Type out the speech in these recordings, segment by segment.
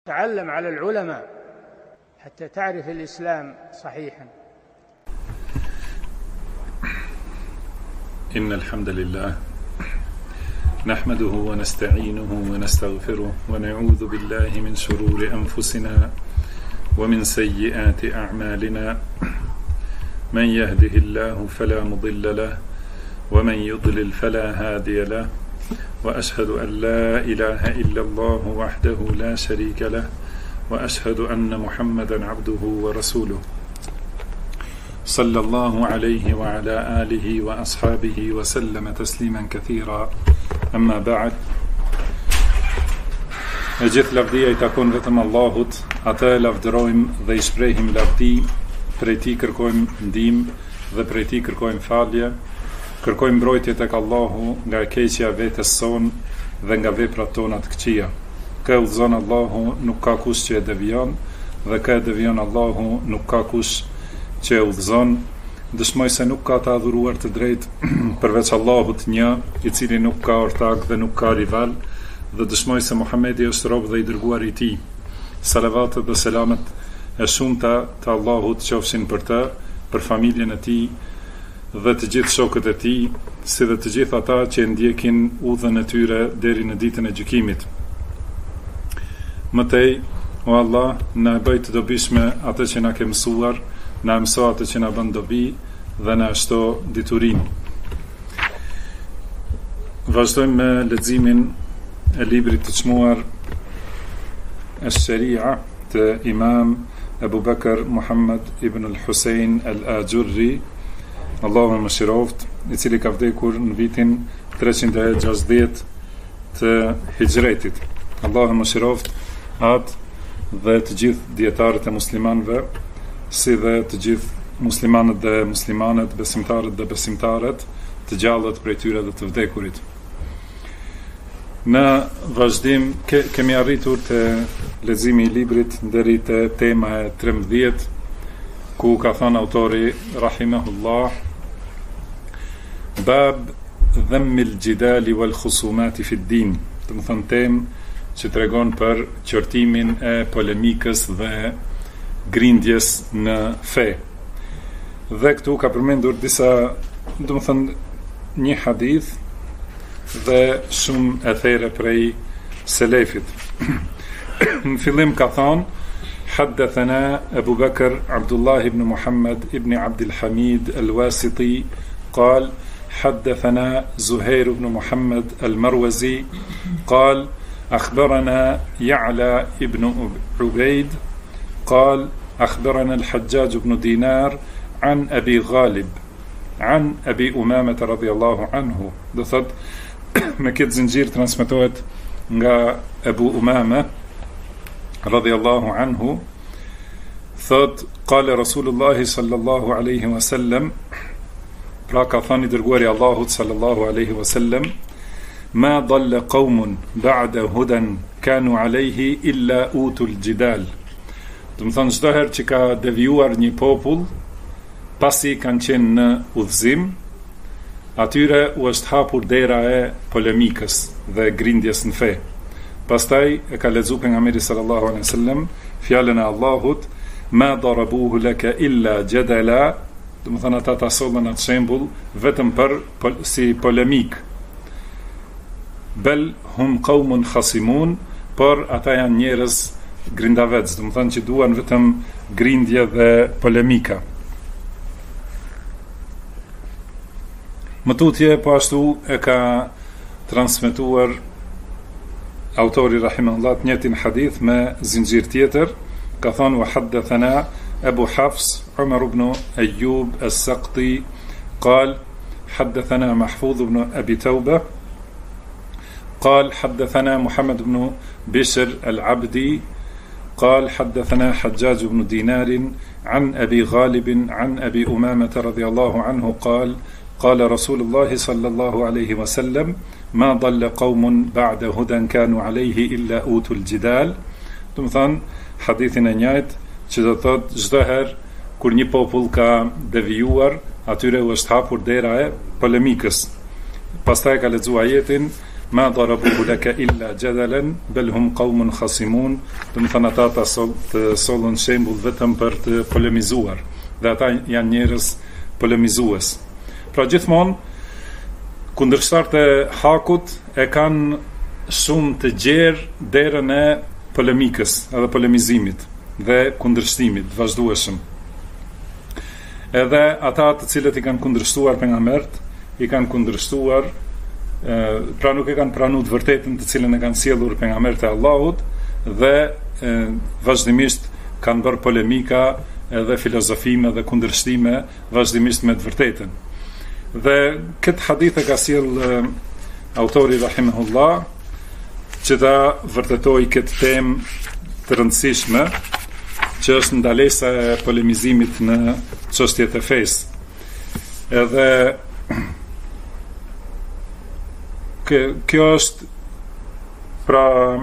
تعلم على العلماء حتى تعرف الإسلام صحيحا. إن الحمد لله نحمده ونستعينه ونستغفره ونعوذ بالله من شرور أنفسنا ومن سيئات أعمالنا. من يهده الله فلا مضل له ومن يضلل فلا هادي له، وأشهد أن لا إله إلا الله وحده لا شريك له، وأشهد أن محمدا عبده ورسوله صلى الله عليه وعلى آله وأصحابه وسلم تسليما كثيرا. أما بعد، e gjithë lavdia I takon vetëm Allahut, atë e lavdërojmë dhe I shprehim lavdi, prej Tij kërkojmë ndihmë dhe prej Tij kërkojmë falje. Kërkojmë mbrojtje tek Allahu nga e keqja vetes son dhe nga veprat tona të këqija. Kë udhëzon Allahu, nuk ka kush që e devijon, dhe kë e devijon Allahu, nuk ka kush që e udhëzon. Dëshmoj se nuk ka të adhuruar të drejtë përveç Allahut një, I cili nuk ka ortak dhe nuk ka rival, dhe dëshmoj se Muhamedi është rob dhe I dërguar I Tij. Salavatet dhe selamet e shumta të Allahut qofshin për të, për familjen e Tij dhe të gjithë shokët e Tij, si dhe të gjithë ata që e ndjekin udhën e tyre deri në ditën e gjykimit. Mëtej, o Allah, na e bëj të dobishme atë që na ke mësuar, na mëso atë që na bën dobi dhe na shto diturinë. Vazhdojmë me leximin e librit të çmuar Ash-Sharia të Imam Abu Bakr Muhammad ibn al-Husayn al-Ajurri, Allahu më shiroft, I cili ka vdekur në vitin 360 të Hijretit. Allahu më shiroft atë dhe të gjithë dietarët e muslimanëve, si dhe të gjithë muslimanët dhe muslimanet, besimtarët dhe besimtaret, të gjallët prej tyre dhe të vdekurit. Në vazhdim kemi arritur te leximi I librit deri te tema e 13, ku ka thënë autori rahimahullah: Bab dhammil jidali wal khusumati fi ddin. Do të thonë temë që tregon për qortimin e polemikës dhe grindjes në fe. Dhe këtu ka përmendur disa, do të thonë, një hadith dhe shumë e there prej selefit. Në fillim ka thonë: حدثنا أبو بكر عبد الله بن محمد ابن عبد الحميد الواسطي قال حدثنا زهير بن محمد المروزي قال أخبرنا يعلى ابن عبيد قال أخبرنا الحجاج بن دينار عن أبي غالب عن أبي أمامة رضي الله عنه. Do thot me këtë zinxhir transmetohet nga Abu Umama radhiyallahu anhu, thot qala Rasulullah sallallahu alaihi wasallam, pra ka thënë I dërguari Allahut sallallahu alaihi wasallam: ma dalla qaumun ba'da hudan kanu alayhi illa utul jidal. Do të thonë, çdo herë që ka devijuar një popull pasi kanë qenë në udhëzim, atyre u është hapur dera e polemikës dhe grindjes në fe. Pastaj e ka lexuar pejgamberi sallallahu alaihi wasallam fjalën e Allahut: ma darabuhu laka illa jadala. Do të thonë, ata ta sollën atë shembull vetëm për si polemik. Bel hum qaumun khasimun, por ata janë njerëz grindavec, do të thonë që duan vetëm grindje dhe polemika. Më tutje po ashtu e ka transmetuar autori rahimahullah njëtin hadith me zinxhir tjetër. Ka thënë: wa haddathana Abu Hafs Umar ibn Ayyub as-Saqti قال حدثنا محفوظ بن أبي توبة قال حدثنا محمد بن بشر العبدي قال حدثنا حجاج بن دينار عن أبي غالب عن أبي أمامة رضي الله عنه قال قال رسول الله صلى الله عليه وسلم ما ضل قوم بعد هدى كانوا عليه إلا أوتوا الجدال. Do të thonë, hadithin e njëjtë që do thotë çdo herë kur një popull ka devijuar, atyre u është hapur dera e polemikës. Pastaj ka lexuar ajetin: ma darabuhu laka illa jadalan bal hum qaumun khasimun. Do të thonë ata të sollën shembull vetëm për të polemizuar, dhe ata janë njerëz polemizues. Pra gjithmonë kundërshtarët e hakut e kanë shumë të gjerë derën e polemikës edhe polemizimit dhe kundërshtimit vazhdueshëm. Edhe ata të cilët i kanë kundërshtuar pejgambert, i kanë kundërshtuar, pra nuk e kanë pranuar të vërtetën të cilën e kanë sjellur pejgambert e Allahut, dhe vazhdimisht kanë bërë polemika edhe filozofime dhe kundërshtime vazhdimisht me të vërtetën. Dhe këtë hadith e ka sjell autori rahimahullah që ta vërtetoj këtë temë të rëndësishme, që është ndalesa e polemizimit në çështjet e fesë. Edhe kjo është pra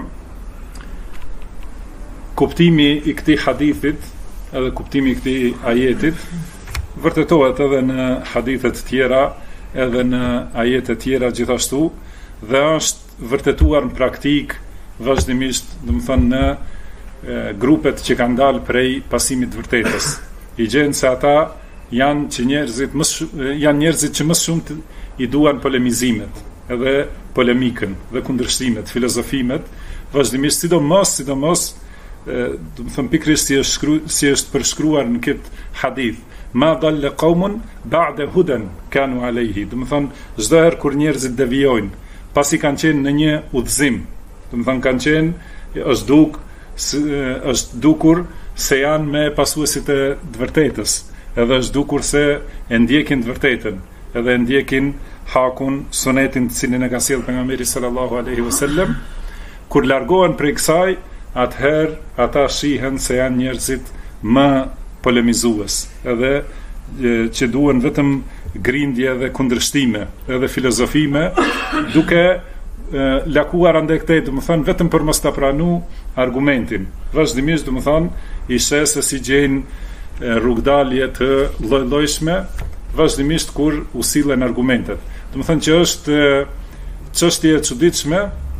kuptimi i këtij hadithit, edhe kuptimi i këtij ajetit vërtetohet edhe në hadithe të tjera, edhe në ajete të tjera gjithashtu, dhe është vërtetuar në praktik vazhdimisht, domethënë në grupet që kanë dalë prej pasimit të vërtetës. I gjenë se ata janë njerëzit që më shumë i duan polemizimet, edhe polemikën dhe kundërshtimet, filozofimet, vazhdimisht sidomos do të them pikërisht si është përshkruar në këtë hadith, ma dalle qaumun ba'da hudan kanu alayhi. Do të them çdo herë kur njerëzit devijojnë, pasi kanë qenë në një udhëzim, do të them kanë qenë është dukur se janë me pasuesit e të vërtetës, edhe është dukur se e ndjekin të vërtetën, edhe e ndjekin hakun, sunetin të cilin e ka sjellë pejgamberi sallallahu alaihi wasallam. Kur largohen prej kësaj, atëherë ata shihen se janë njerëzit më polemizues, edhe që duhen vetëm grindje dhe kundërshtime, edhe filozofime, duke lakuar ande këtej, do të thënë vetëm për mos ta pranu argumentin. Vazhdimisht, do të thënë, i sheh se si gjejnë rrugdalje të lloj-llojshme, vazhdimisht kur u sillen argumentet. Do të thënë që është çështje e çuditshme,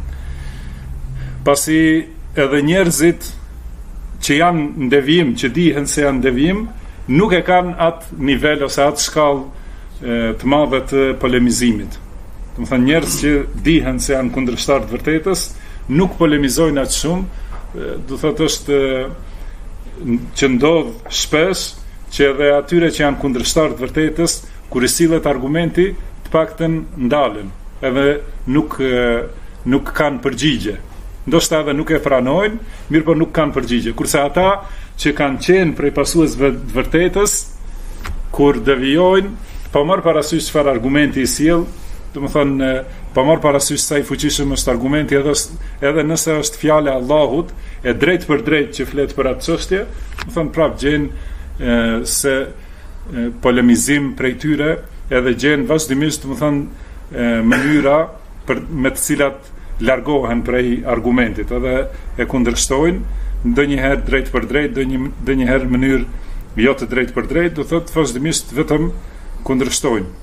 pasi edhe njerëzit që janë në devijim, që dihen se janë në devijim, nuk e kanë atë nivel ose atë shkallë të madhe të polemizimit. Do të thënë njerëz që dihen se janë kundërshtar të vërtetës, nuk polemizojnë aq shumë, do thotë është që ndodh shpesh që edhe atyre që janë kundërshtar të vërtetës, kur i sillet argumenti, të paktën ndalen, edhe nuk kanë përgjigje. Ndoshta edhe nuk e pranojnë, mirë po nuk kanë përgjigje. Kurse ata që kanë qenë prej pasuesve të vërtetës, kur devijojnë, pa marrë parasysh çfarë argumenti i sjell, do të thonë pa marrë parasysh sa i fuqishëm është argumenti, edhe nëse është fjala e Allahut, e drejt për drejt që flet për atë çështje, do të thonë prapë gjen se polemizim prej tyre, edhe gjen vazhdimisht, do të thonë mënyra me të cilat largohen prej argumentit, edhe e kundërshtojnë, ndonjëherë drejt për drejt, ndonjëherë në mënyrë jo të drejt për drejt, do thotë vazhdimisht vetëm kundërshtojnë.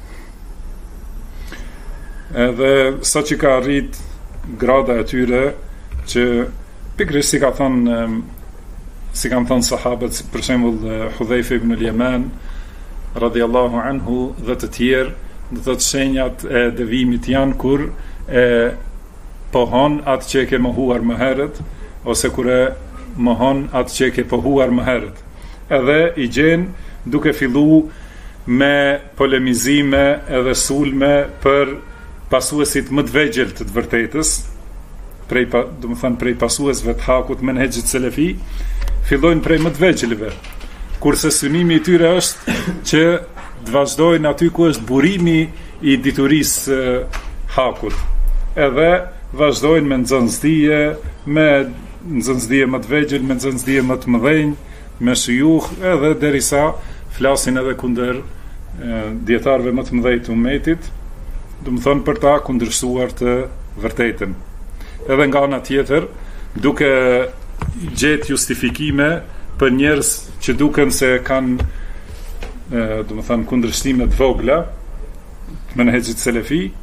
Edhe sa që ka arrit grada e tyre që pikërisht si kanë thënë sahabët, për shembull Hudhaifa ibn al-Yaman radhiyallahu anhu dhe të tjerë, do të thotë shenjat e devimit janë kur e pohon atë që e ke mohuar më herët, ose kur e mohon atë që e ke pohuar më herët. Edhe i gjenë duke fillu me polemizime edhe sulme për pasuesit më të vegjël të vërtetës, do të thënë prej pasuesve të hakut menhexhit selefi, fillojnë prej më të vegjëlve. Kurse synimi i tyre është që të vazhdojnë aty ku është burimi i diturisë hakut. Edhe vazhdojnë me nxënësdije, me nxënësdije më të vegjël, me nxënësdije më të mëdhenj, me shujukh, edhe derisa flasin edhe kundër dietarëve më të mëdhenj të ummetit, do të thonë për ta kundërshtuar të vërtetën. Edhe nga ana tjetër, duke gjetë justifikime për njerëz që duken se kanë do të thonë kundërshtime të vogla të menhexhit selefi,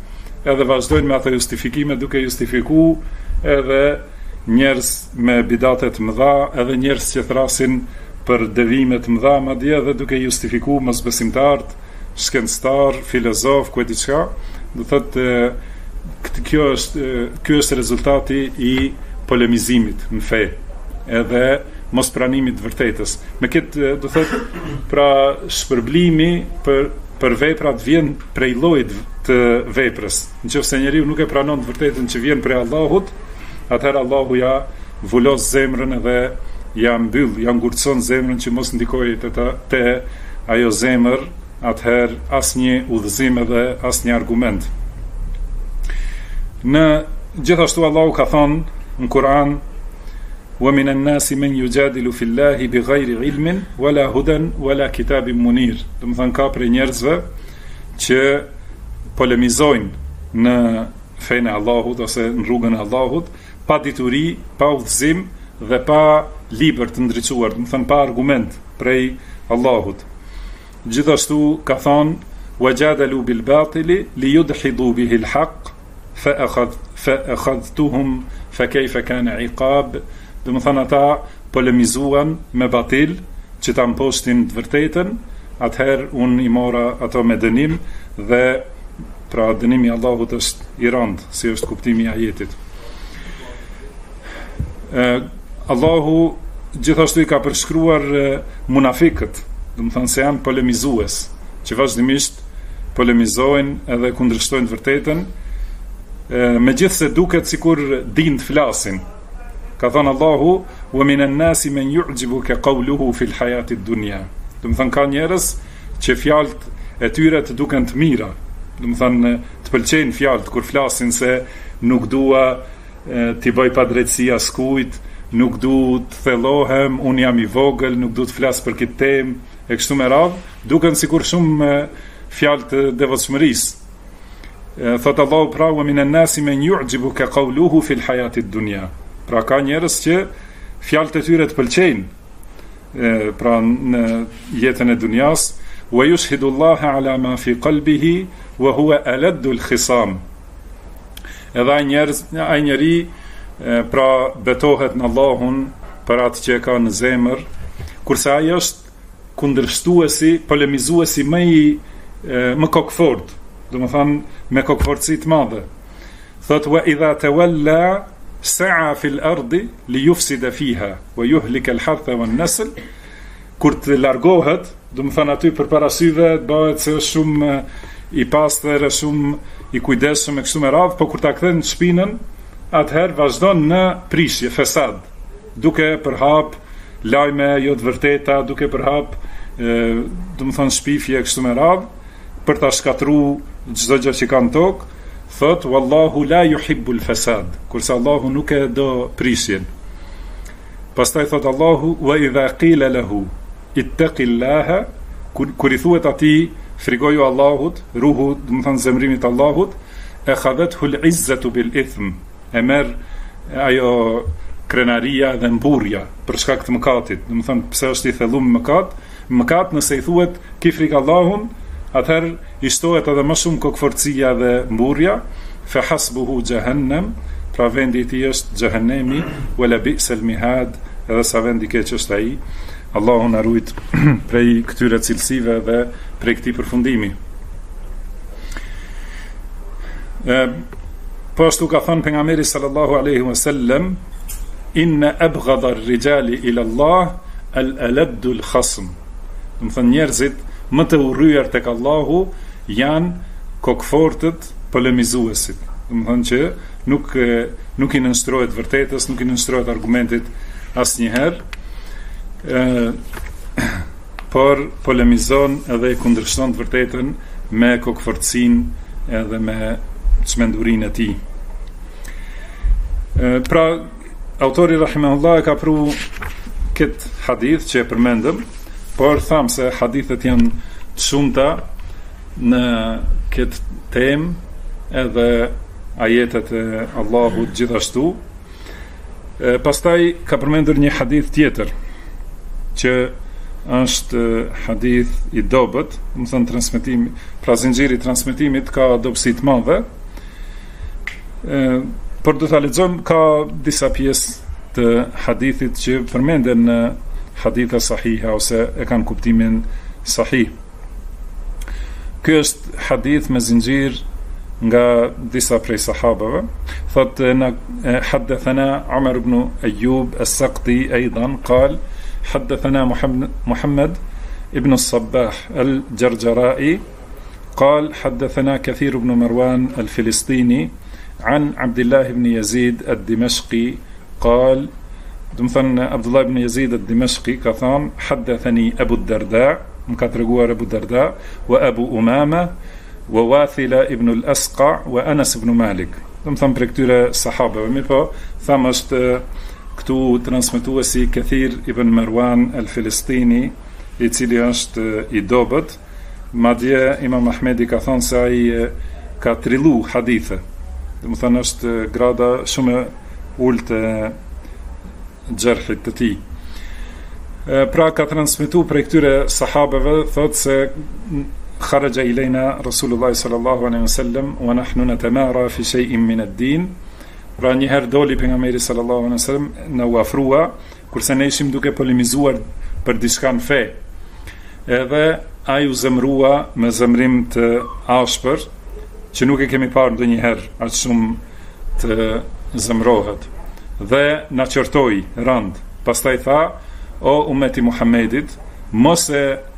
edhe vazhdojnë me ato justifikime duke justifikuar edhe njerëz me bidate të mëdha, edhe njerëz që thrasin për devime të mëdha, madje edhe duke justifikuar mosbesimtarët, shkencëtar, filozof, ku e diçka. Do thotë ky është rezultati i polemizimit në fe, edhe mos pranimit të vërtetës. Me këtë, do thotë, pra shpërblimi për veprat vjen prej llojit të veprës. Nëse njeriu nuk e pranon të vërtetën që vjen prej Allahut, atëherë Allahu ja vulos zemrën edhe ja mbyll, ja ngurtson zemrën që mos ndikojë te ajo zemër, atëherë asnjë udhëzim edhe asnjë argument. Gjithashtu Allahu ka thonë në Kur'an: "Wa minan nasi man yujadilu fillahi bighayri ilmin wala hudan wala kitabin munir." Do të thonë ka prej njerëzve që polemizojnë në fenë e Allahut ose në rrugën e Allahut pa dituri, pa udhëzim dhe pa libër të ndriçuar, do të thonë pa argument prej Allahut. Gjithashtu ka thonë: "Wajadalu bil batili liyudhidu bihi al haqq fa akhadhtuhum fa kayfa kana iqab." Do të thonë ata polemizuan me batil që ta mposhtin të vërtetën, atëherë unë i mora ato me dënim, dhe pra dënimi i Allahut është i rëndë, si është kuptimi i ajetit. Allahu gjithashtu i ka përshkruar munafikët, do të thonë se janë polemizues, që vazhdimisht polemizojnë edhe kundërshtojnë të vërtetën, megjithse duket sikur dinë të flasin. Ka thënë Allahu: "Wa minan nasi man yu'jibuka qawluhu fil hayati ad-dunya." Do të thonë ka njerëz që fjalët e tyre të duken të mira. Do të thonë të pëlqejnë fjalët kur flasin se nuk dua t'i bëj padrejtësi askujt, nuk du të thellohem, unë jam i vogël, nuk du të flas për këtë temë, e kështu me radhë, duken sikur shumë fjalë të devotshmërisë. Thot Allahu: "Pra wa minan nasi man yu'jibuka qawluhu fil hayati ad-dunya." Pra ka njerëz që fjalët e tyre të pëlqejnë, pra në jetën e dunjas, wa yushhidu Allaha ala ma fi qalbihi wa huwa aladdu al-khisam. Edhe ai njeri pra betohet në Allahun për atë që ka në zemër, kurse ai është kundërshtuesi, polemizuesi më kokfort, do të thonë me kokfortësi të madhe. Thot: "Wa idha tawalla sa'a fil ardi li yufsida fiha wa yuhlika al-hartha wan-nasl." Kur të largohet, do të thonë aty përpara syve bëhet se është shumë i pastër, shumë i kujdesshëm e kështu me radhë, po kur ta kthen në shpinën, atëherë vazhdon në prishje, fesad, duke përhap lajme jo të vërteta, duke përhap do të thonë shpifje e kështu me radhë, për ta shkatruar çdo gjë që ka në tokë. Thot: "Wallahu la yuhibbu al-fasad." Kurse Allahu nuk e do prishjen. Pastaj thot Allahu: "Wa idha qila lahu ittaqillaha." Kur i thuhet atij frigoju Allahut, ruhu, do të thonë zemrimit Allahut, e khadhathu al-izzatu bil ithm. E merr ajo krenaria dhe mburrja për shkak të mëkatit. Do të thonë pse është i thellum mëkat, nëse i thuhet ki frik Allahun, atëherë i shtohet edhe më shumë kokforcia dhe mburrja. Fa hasbuhu jahannam, pra vendi i tij është xhehenemi, wala bi'sal mihad, edhe sa vendi i keq është ai. Allahu na ruaj prej këtyre cilësive dhe prej këtij përfundimi. Po ashtu ka thënë pejgamberi sallallahu alaihi wasallam: "Inna abghadha ar-rijali ila Allah al-aladdu al-khasm." Do të thonë njerëzit më të urryer tek Allahu janë kokfortët polemizuesit. Do të thonë që nuk i nënshtrohet vërtetës, nuk i nënshtrohet argumentit asnjëherë, por polemizon edhe i kundërshton të vërtetën me kokfortësinë edhe me çmendurinë e tij. Pra autori rahimahullah ka pru këtë hadith që e përmendëm, por thamë se hadithet janë të shumta në këtë temë, edhe ajetet e Allahut gjithashtu. Pastaj ka përmendur një hadith tjetër që është hadith i dobët, do të thënë transmetimi, pra zinxhiri i transmetimit ka dobësi të madhe, Por do ta lexojmë, ka disa pjesë të hadithit që përmenden në hadithe sahiha ose e kanë kuptimin sahih. Ky është hadith me zinxhir nga disa prej sahabëve. Thot حدثنا عمر بن أيوب السقطي أيضا قال حدثنا محمد ابن الصباح الجرجرائي قال حدثنا كثير بن مروان الفلسطيني عن عبد الله بن يزيد الدمشقي قال دمثن عبد الله بن يزيد الدمشقي كثان حدثني أبو الدرداء مكاترجوار أبو الدرداء وأبو أمامة وواثلة ابن الأسقع وأنس بن مالك دمثن بركتورة صحابة وميبا ثمشت كتو ترانسميتوسي كثير ابن مروان الفلسطيني I cili është I dobët, madje Imam Ahmedi ka thonë se ai ka trillu hadithe. Domethënë është grada shumë e ulët e xherhit të tij. Pra ka transmetuar prej këtyre sahabeve thotë se kharaja ilena Rasulullah sallallahu alaihi wasallam wa nahnu natamara fi shay'in min ad-din. Pra një herë doli pejgamberi sallallahu alaihi wasallam na u afrua kurse ne ishim duke polemizuar për diçka në fe. Edhe ai u zemrua me zemrim të ashpër që nuk e kemi parë ndonjëherë aq shumë të zemrohet dhe na qortoi rand. Pastaj tha: o ummeti Muhammedit, mos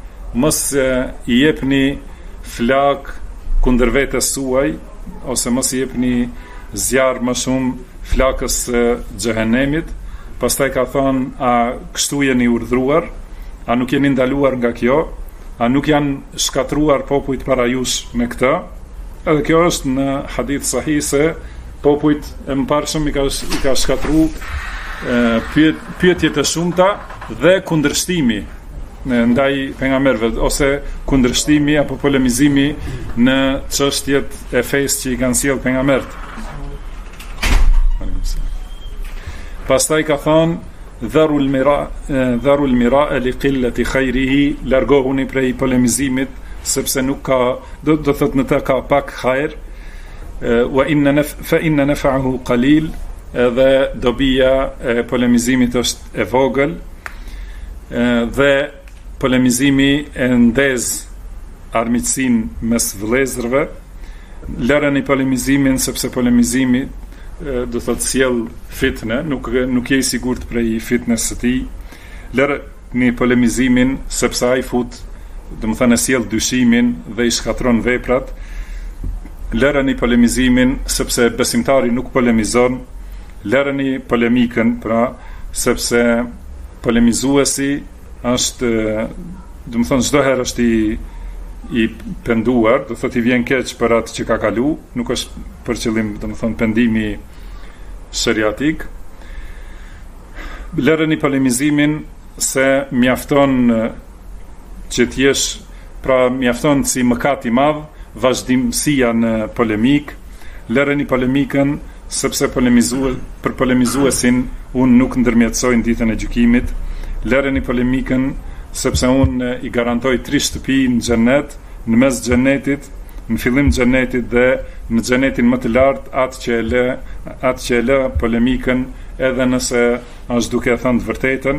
I jepni flak kundër vetes suaj ose mos I jepni zjarr më shumë flakës së xhehenemit. Pastaj ka thonë: a kështu jeni urdhruar? A nuk jeni ndaluar nga kjo? A nuk janë shkatruar popujt para jush me këtë? Edhe kjo është në hadith sahih se popujt e mëparshëm I ka shkatru pyetje të shumta dhe kundërshtimi ndaj pejgamberëve ose kundërshtimi apo polemizimi në çështjet e fesë që I kanë sjell pejgamberët. Pastaj ka thonë: dharul mira li qillati khayrihi, largohuni prej polemizimit sepse nuk ka do thot në të ka pak hajër. Wa inna naf'ahu qalil, edhe dobia e polemizimit është e vogël dhe polemizimi e ndez armiqsinë mes vëllezërve. Lëreni polemizimin sepse polemizimi do thot sjell fitne, nuk je I sigurt prej fitnes së tij. Lërni polemizimin sepse ai fut, domethënë sjell dyshimin dhe I shkatron veprat. Lërni polemizimin sepse besimtari nuk polemizon. Lërni polemikën, pra sepse polemizuesi është domethënë çdo herë është I penduar, do thot I vjen keq për atë që ka kalu, nuk është për qëllim domethënë pendimi shariatik. Lëreni polemizimin se mjafton që t'jesh, pra mjafton si mëkat I madh vazhdimësia në polemik. Lëreni polemikën sepse për polemizuesin unë nuk ndërmjetësoj në ditën e gjykimit. Lëreni polemikën sepse unë I garantoj 3 shtëpi në xhennet, në mes xhennetit, në fillim xhennetit dhe në xhennetin më të lartë, atë që e lë polemikën edhe nëse është duke thënë të vërtetën.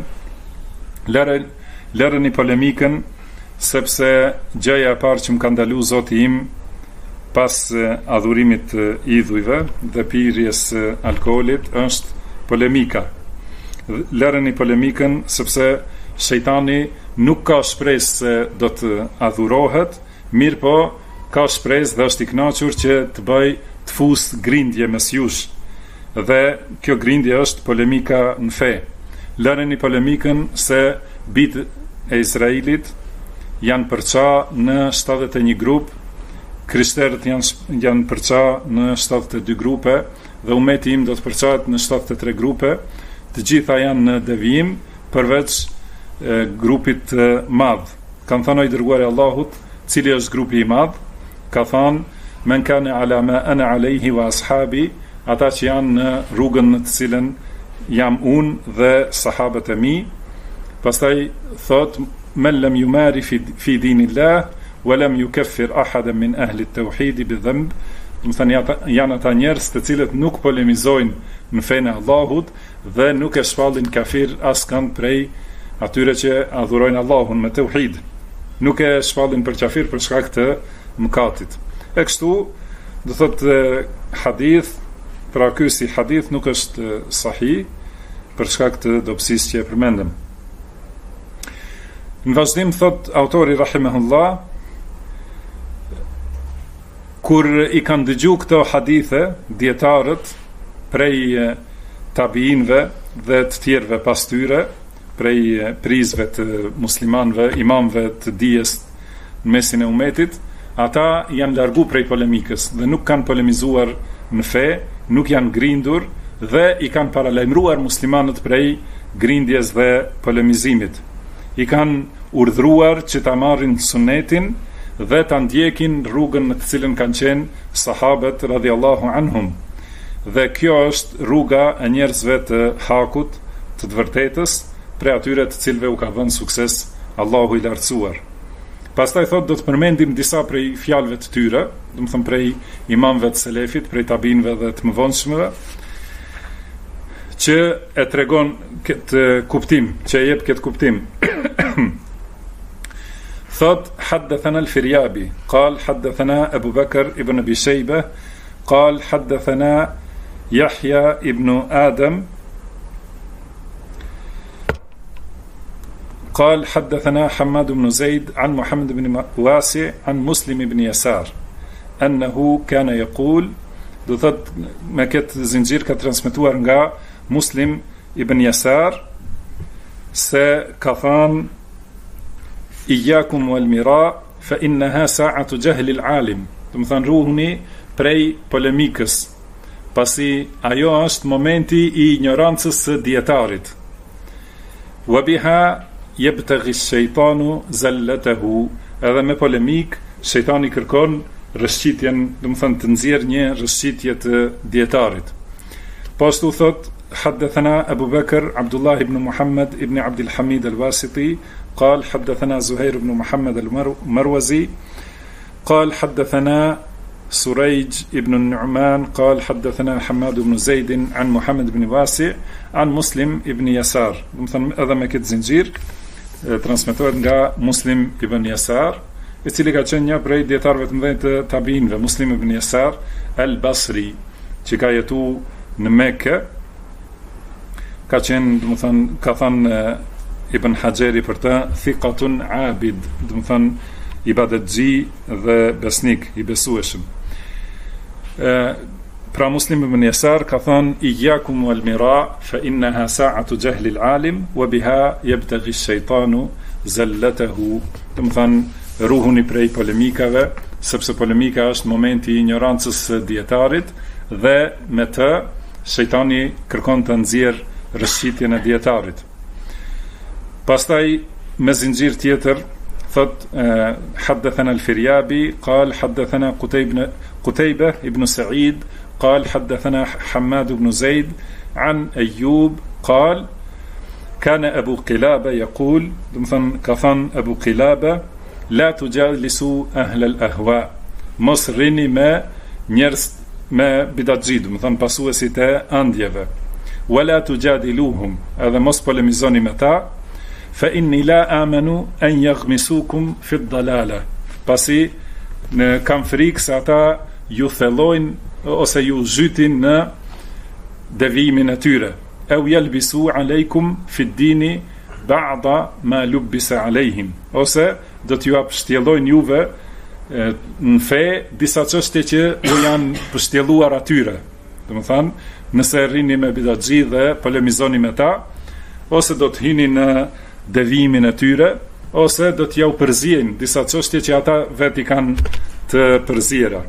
Lëreni polemikën sepse gjëja e parë që më ka ndaluar Zoti im pas adhurimit të idhujve dhe pirjes alkoolit është polemika. Lëreni polemikën sepse shejtani nuk ka shpresë se do të adhurohet, mirë po ka shpresë dhe është I kënaqur që të bëj të fus grindje mes jush. Dhe kjo grindje është polemika në fe. Lëreni polemikën se bitë e Izraelit janë përça në 71 grup, krishterët janë përça në 72 grupe dhe ummeti im do të përçahet në 73 grupe. Të gjitha janë në devijim përveç grupit madh. Kanë thënë I dërguari Allahut, cili është grupi I madh? Ka thënë: men kana ala ma ana alayhi wa ashabi, ata që janë në rrugën në të cilën jam unë dhe sahabët e mi. Pastaj thot: men lam yumari fi dinillah wa lam yukaffir ahadan min ahli at-tauhid bi dhanb, do të thënë janë ata njerëz të cilët nuk polemizojnë në fenë e Allahut dhe nuk e shpallin kafir askënd prej atyre që adhurojnë Allahun me tauhid. Nuk e shpallin për kafir për shkak të mëkatit. E kështu, do thotë hadith, pra ky si hadith nuk është sahih për shkak të dobësisë që e përmendëm. Në vazhdim thot autori rahimahullah, kur i kanë dëgju këto hadithe dietarët prej tabiinëve dhe të tjerëve pas tyre, prej prizve të muslimanëve, imamëve të dijes në mesin e umetit, ata janë largu prej polemikës dhe nuk kanë polemizuar në fe, nuk janë grindur dhe i kanë paralajmëruar muslimanët prej grindjes dhe polemizimit. I kanë urdhruar që ta marrin sunetin dhe ta ndjekin rrugën në të cilën kanë qenë sahabët radhiyallahu anhum. Dhe kjo është rruga e njerëzve të hakut, të vërtetës, prej atyre të cilëve u ka dhënë sukses Allahu i lartësuar. Pastaj thot do të përmendim disa prej fjalëve të tyre, do të them prej imamëve të selefit, prej tabinëve dhe të mëvonshmëve, që e tregon këtë kuptim, që e jep këtë kuptim. Thot haddathana al-Firyabi, qal haddathana Abu Bakr ibn Abi Shaybah, qal haddathana Yahya ibn Adam, قال حدثنا حماد بن زيد عن محمد بن واسع عن مسلم بن يسار أنه كان يقول do thot me këtë zinxhir ka transmetuar nga Muslim ibn Yasar se ka thënë iyakum wal mira fa innaha sa'atu jahli al alim, do të thënë ruhuni prej polemikës, pasi ajo është momenti i ignorancës së dietarit. Wa biha yabtaghi ash-shaytanu zallatahu, edhe me polemik shejtani kërkon rëshqitjen, do të thënë të nxjerr një rëshqitje të dietarit. Postu thot حدثنا أبو بكر عبد الله بن محمد بن عبد الحميد الواسطي قال حدثنا زهير بن محمد المروزي قال حدثنا سريج بن النعمان قال حدثنا حماد بن زيد عن محمد بن واسع عن مسلم بن يسار. مثلا هذا ما كت زنجير transmetohet nga Muslim ibn Yasar, i cili ka qenë një prej dietarëve të mëdhenj të tabiinëve, Muslim ibn Yasar al-Basri, që ka jetuar në Mekë. Ka qenë, do të thënë, ka thënë Ibn Hajeri për të thiqatun abid, do të thënë ibadetxhi dhe besnik, i besueshëm. Pra Muslim ibn Yasar ka thënë iyyakum wal mira fa innaha sa'atu jahli al alim wa biha yabtaghi ash-shaytanu zallatahu, do të thënë ruhuni prej polemikave, sepse polemika është momenti i ignorancës së dietarit dhe me të shejtani kërkon të nxjerr rëshqitjen e dietarit. Pastaj me zinxhir tjetër thot حدثنا الفريابي قال حدثنا قتيبة ابن سعيد قال حدثنا حماد بن زيد عن أيوب قال كان أبو قلابة يقول كثن أبو قلابة لا تجالسوا أهل الأهواء مصرني ما نيرس ما بدأت مثلا pasuesit e andjeve ولا تجادلوهم هذا مos polemizoni me ta فإني لا آمن أن يغمسوكم في الضلالة, pasi në kam frikë se ata ju thellojnë ose ju zhytin në devimin e tyre. Au yalbisu aleikum fi ddini ba'da ma lubbisa alejhim, ose do t'ju apshtjellojnë juve në fe disa çështje që u janë pështjelluar atyre. Domethënë, nëse rrini me bidatxhi dhe polemizoni me ta, ose do të hini në devimin e tyre, ose do t'ja u përzijnë disa çështje që ata vetë i kanë të përzira.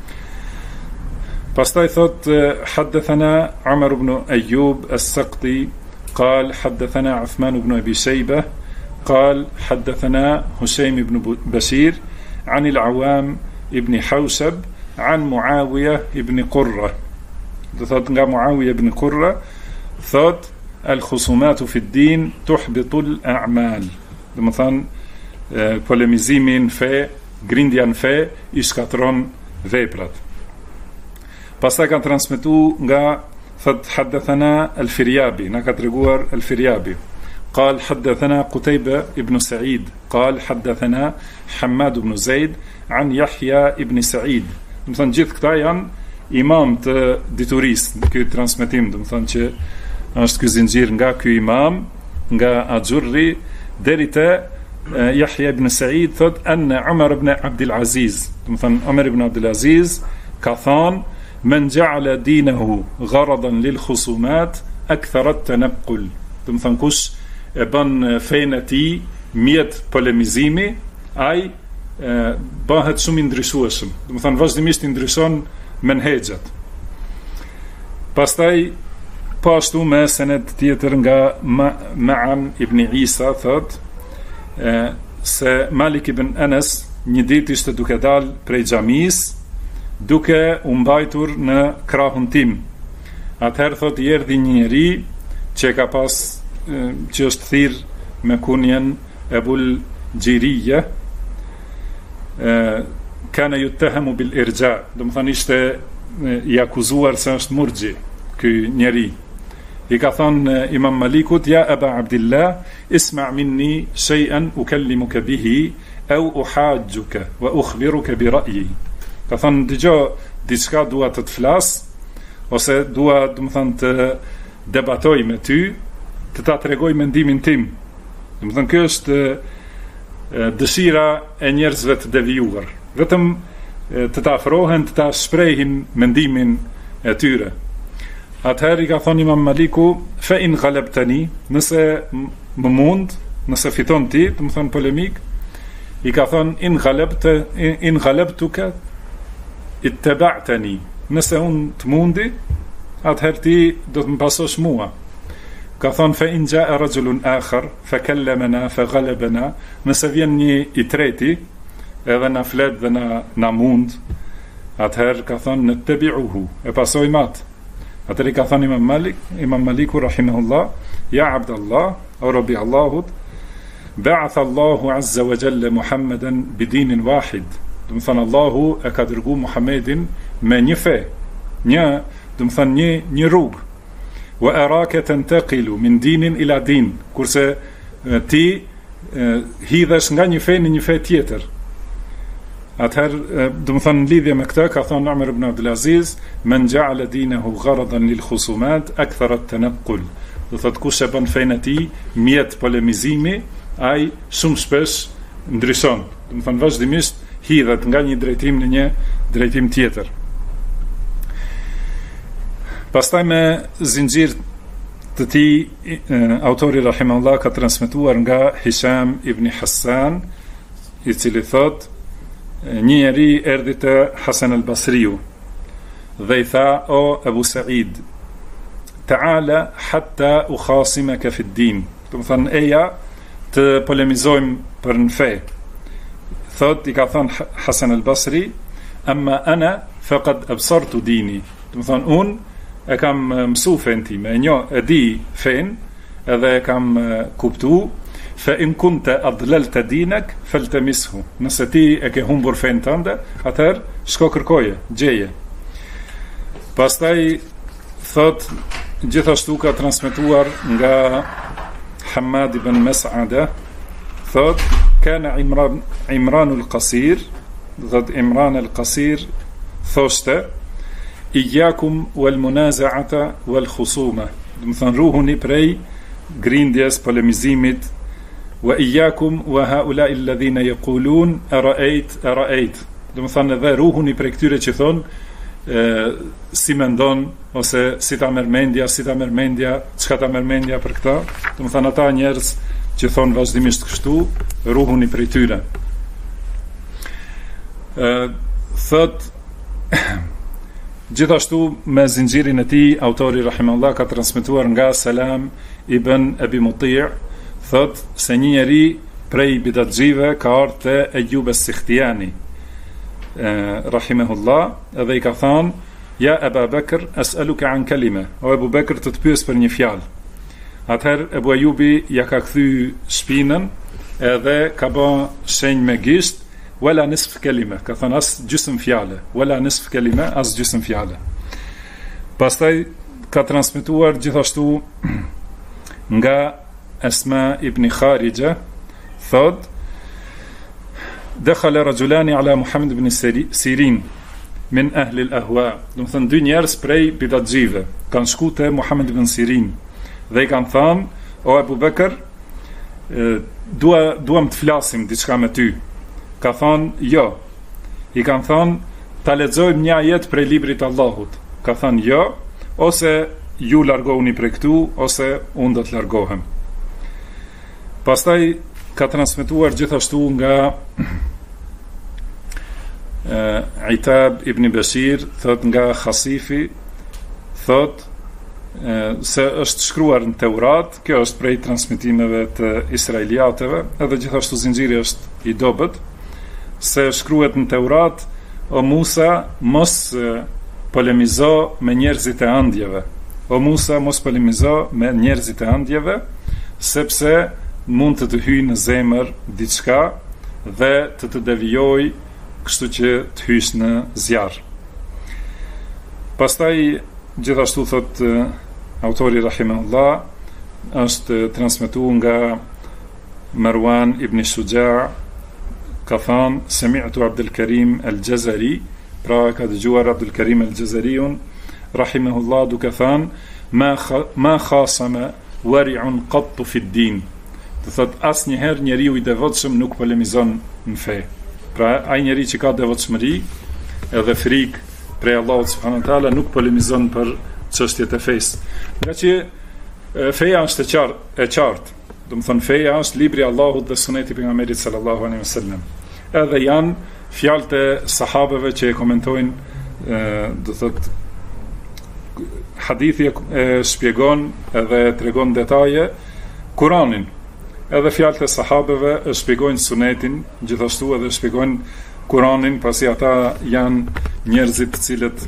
Pastaj thot حدثنا عمر بن أيوب السقطي قال حدثنا عثمان بن أبي شيبة قال حدثنا هشيم بن بشير عن العوام ابن حوشب عن معاوية ابن قرة. thot nga Muawiya ibn Qurra thot al-khusumatu fi ddin tuhbitu al-a'mal, do të thënë polemizimin fe, grindja në fe i shkatron veprat. Pastaj kanë transmetuar nga thot حدثنا الفريابي na ka treguar الفريابي قال حدثنا قتيبة ابن سعيد قال حدثنا حماد بن زيد عن يحيى ابن سعيد. Do të thonë gjithë këta janë imam të diturisë, ky transmetim, do të thonë që është ky zinxhir nga ky imam, nga Axhurri deri te Yahya ibn Sa'id thot anna Umar ibn Abdul Aziz, do të thonë Umar ibn Abdul Aziz ka thonë men ja'ala dinahu gharadan lil khusumat akthara at-tanaqqul. Do të thonë kush e bën fenë e tij mjet polemizimi, ai bëhet shumë i ndryshueshëm. Do të thonë vazhdimisht i ndryshon menhexhat. Pastaj po ashtu me senet tjetër nga Ma'an ibn Isa thot se Malik ibn Anas një ditë ishte duke dalë prej xhamis duke u mbajtur në krahun tim. Atëherë thot i erdhi një njeri që ka pas që është thirr me kunjen Ebul Gjirije, kana yuttahamu bil irja, do të thonë ishte i akuzuar se është murxhi ky njeri. I ka thonë Imam Malikut ja Aba Abdillah isma' minni shay'an ukallimuka bihi au uhajjuka wa ukhbiruka bi ra'yi. Ka thonë dëgjoj diçka dua të të flas ose dua do të thonë të debatoj me ty, të ta tregoj mendimin tim. Do të thonë kjo është dëshira e njerëzve të devijuar, vetëm të ta afrohen, të ta shprehin mendimin e tyre. Atëherë i ka thonë Imam Maliku fa in ghalabtani, nëse më mund, nëse fiton ti, do të thonë polemik, i ka thonë in ghalabtuka ittaba'tani, nëse unë të mundi, atëherë ti do të më pasosh mua. Ka thonë fa in ja'a rajulun akhar fa kallamana fa ghalabana, nëse vjen një i treti edhe na flet dhe na mund, atëherë ka thonë nattabi'uhu, e pasojmë atë. Atëherë ka thonë Imam Maliku rahimahullah, ja Abdullah, o robi Allahut, ba'atha Allahu azza wa jalla Muhammadan bidinin wahid. Do të thonë Allahu e ka dërguar Muhammedin me një fe, do të thonë një rrugë. Wa araka tantaqilu min dinin ila din, kurse ti hidhesh nga një fe në një fe tjetër. Atëherë do të thonë në lidhje me këtë ka thonë Umar ibn Abdul Aziz men ja'ala dinahu gharadan lil khusumat akthara at-tanaqqul. Do thotë kush e bën fenë e tij mjet polemizimi, ai shumë shpesh ndryshon. Do të thonë vazhdimisht hidhet nga një drejtim në një drejtim tjetër. Pastaj me zinxhir të tij autori rahimahullah ka transmetuar nga Hisham ibn Hassan, i cili thot një njeri erdhi te Hasan al-Basriu dhe i tha o Abu Sa'id ta'ala hatta ukhasimaka fi ad-din, do të thonë eja të polemizojmë për në fe. Thot i ka thonë Hasan al-Basri amma ana faqad absartu dini, do të thonë unë e kam mësu fen time, e di fen edhe e kam kuptu, fa in kunta adlalta dinak faltamishu, nëse ti e ke humbur fen tënde, atëherë shko kërkoje, gjeje. Pastaj thot gjithashtu ka transmetuar nga Hamad ibn Mas'ada, thot kana Imran al-Qasir, thot Imran al-Qasir thoshte Iyakum wal munaza'ata wal khusuma, do të thonë ruhuni prej grindjes, polemizimit, wa iyakum wa ha'ula'i alladhina yaqulun ara'ayt, do të thonë edhe ruhuni prej këtyre që thonë si mendon ose si ta merr mendja, çka ta merr mendja për këtë, do të thonë ata njerëz që thonë vazhdimisht kështu, ruhuni prej tyre. Thot gjithashtu me zinxhirin e tij autori rahimahullah ka transmetuar nga Salam ibn Abi Muti', thot se një njeri prej bidatxhive ka ardhur te Ejub as-Sikhtiyani rahimahullah edhe i ka thonë ja Abu Bakr as'aluka an kalima, o Abu Bakr të pyes për një fjalë. Atëherë Abu Ajubi ja ka kthy shpinën edhe ka bën shenjë me gisht, wala nisf kelime, ka thënë as gjysmë fjale, wala nisf kelime, as gjysmë fjale. Pastaj ka transmetuar gjithashtu nga Asma ibn Kharija, thot: Dakhala rajulani ala Muhammad ibn Sirin min ahli al-ahwa. Do të thënë dy njerëz prej bidatxive kanë shkuar te Muhammad ibn Sirin dhe i kanë thënë: O Abu Bekr, duam të flasim diçka me ty. Ka thënë: Jo. I kanë thënë: ta lexojmë një ajet prej librit të Allahut. Ka thënë: Jo, ose ju largohuni prej këtu, ose unë do të largohem. Pastaj ka transmetuar gjithashtu nga Itab ibn Bashir, thot nga Khasifi, thot se është shkruar në Teurat, kjo është prej transmetimeve të israeliateve, edhe gjithashtu zinxhiri është i dobët, se shkruhet në Teurat: O Musa, mos polemizo me njerëzit e andjeve. O Musa, mos polemizo me njerëzit e andjeve, sepse mund të hyjë në zemër diçka dhe të devijoj, kështu që të hysh në zjarr. Pastaj gjithashtu thot autori rahimahullah, është transmetuar nga Marwan ibn Shuja', ka thënë: Sami'tu Abdul Karim al-Jazari, pra ka dëgjuar Abdul Karim al-Jazariun rahimahullah duke thënë: ma khasama wari'un qattu fi ad-din. Do thot asnjëherë njeriu i devotshëm nuk polemizon në fe. Pra ai njeri që ka devotshmëri edhe frikë prej Allahut subhanahu wa taala nuk polemizon për çështjet e fesë. Nga që feja është e qartë. Do të thonë feja është libri i Allahut dhe suneti i pejgamberit sallallahu alaihi wasallam. Edhe janë fjalët e sahabeve që e komentojnë, do thot hadithi e shpjegon edhe tregon detaje Kur'anin. Edhe fjalët e sahabeve e shpjegojnë sunetin, gjithashtu edhe shpjegojnë Kur'anin, pasi ata janë njerëzit të cilët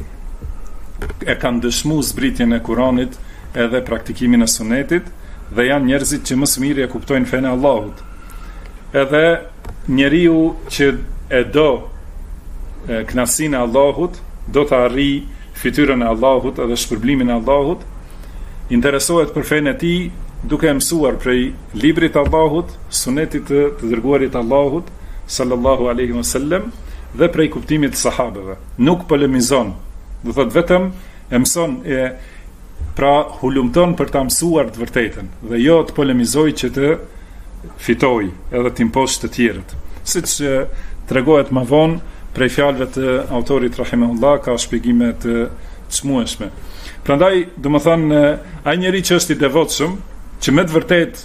e kanë dëshmuar zbritjen e Kur'anit edhe praktikimin e sunetit, dhe janë njerëzit që më së miri e kuptojnë fenë e Allahut. Edhe njeriu që e do kënaqësinë e Allahut, do të arrijë fytyrën e Allahut edhe shpërblimin e Allahut, interesohet për fenë e tij duke mësuar prej librit të Allahut, sunetit të dërguarit Allahut sallallahu alaihi wasallam dhe prej kuptimit të sahabeve. Nuk polemizon, do thot vetëm e mëson, pra hulumton për ta mësuar të vërtetën dhe jo të polemizoj që të fitoj edhe të imposh të tjerët. Siç tregohet më vonë prej fjalëve të autorit rahimahullah, ka shpjegime të çmueshme. Prandaj, domethënë, ai njeri që është i devotshëm, që me të vërtet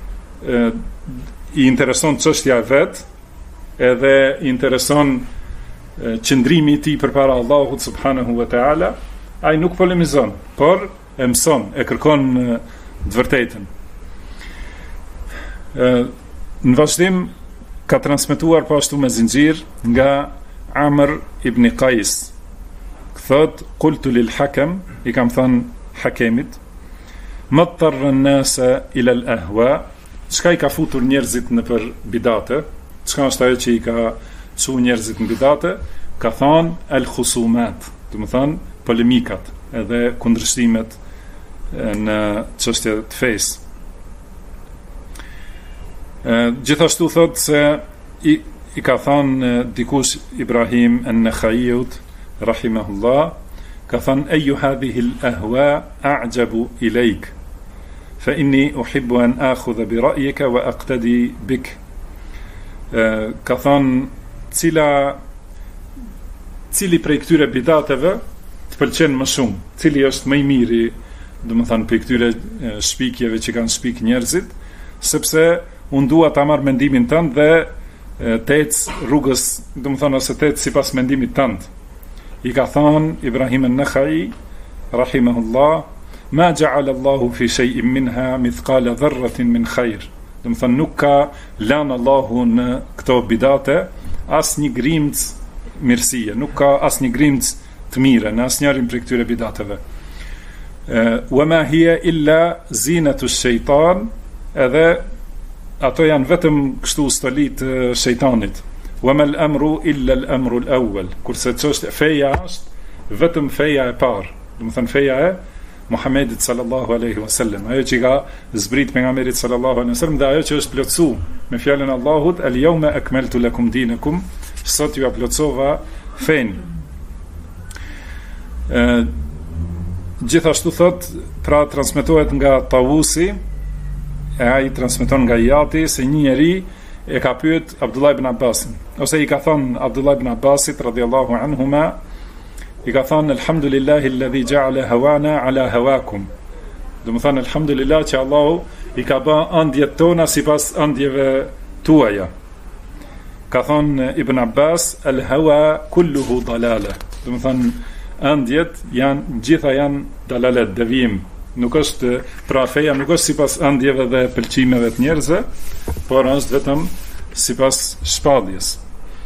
i intereson çështja e vet, edhe i intereson qëndrimi i tij përpara Allahut subhanahu wa taala, ai nuk polemizon, por e mëson, e kërkon të vërtetën. Në vazhdim ka transmetuar po ashtu me zinxhir nga Amr ibn Qais, thot: Qultu lil Hakam, i kam thënë Hakemit: Më të tërë nëse ila l-ahwa, qka i ka futur njerëzit në për bidate, qka është ajo që i ka cu njerëzit në bidate, ka thonë el-khusumat, të më thonë polemikat edhe kundërshtimet në çështje të fesë. Gjithashtu thot se i ka thonë dikush Ibrahim an-Nakhaiut rahimahullah, ka thonë: Eju hadhihi l-ahwa a'jabu ilejk, fa inni uhibbu an akhudha bi ra'yika wa aqtadi bik. Ka thonë cili prej këtyre bidateve të pëlqen më shumë, cili është më i miri, domethënë për këtyre shpikjeve që kanë shpik njerëzit, sepse unë dua ta marr mendimin tënd dhe të ec rrugës, domethënë ose të ec sipas mendimit tënd. I ka thonë Ibrahim an-Nakhai rahimahullah: Ma ja'ala Allahu fi shay'in minha mithqala dharratin min khair. Do të thënë nuk ka lënë Allahu në këto bidate asnjë grimc mirësie, nuk ka asnjë grimc të mire në asnjërin prej këtyre bidateve. Wa ma hiya illa zinatu shaytan, edhe ato janë vetëm kështu stolit shejtanit. Wa ma al-amru illa al-amru al-awwal. Kurse çështja feja është vetëm feja e parë. do të thënë feja e Muhammedit sallallahu alaihi wasallam, ajo që ka zbrit pejgamberit sallallahu alaihi wasallam dhe ajo që është plotsu me fjalën e Allahut el yawma akmaltu lakum dinakum, sot ju plotësova fen. Gjithashtu thot, pra transmetohet nga Tawusi, e ai transmeton nga Jati se një njeri e ka pyet Abdullah ibn Abbasin, ose i ka thënë Abdullah ibn Abbasit radhiyallahu anhuma, i ka thënë alhamdulillahi alladhi ja'ala hawana ala hawakum. Do të thënë alhamdulillah që Allahu i ka bë ëndjet tona sipas ëndjeve tuaja. Ka thënë Ibn Abbas al hawa kulluhu dalala. Do të thënë ëndjet janë gjitha janë dalalet, devijim. Nuk është pra feja nuk është sipas ëndjeve dhe pëlqimeve të njerëzve, por është vetëm sipas shpalljes.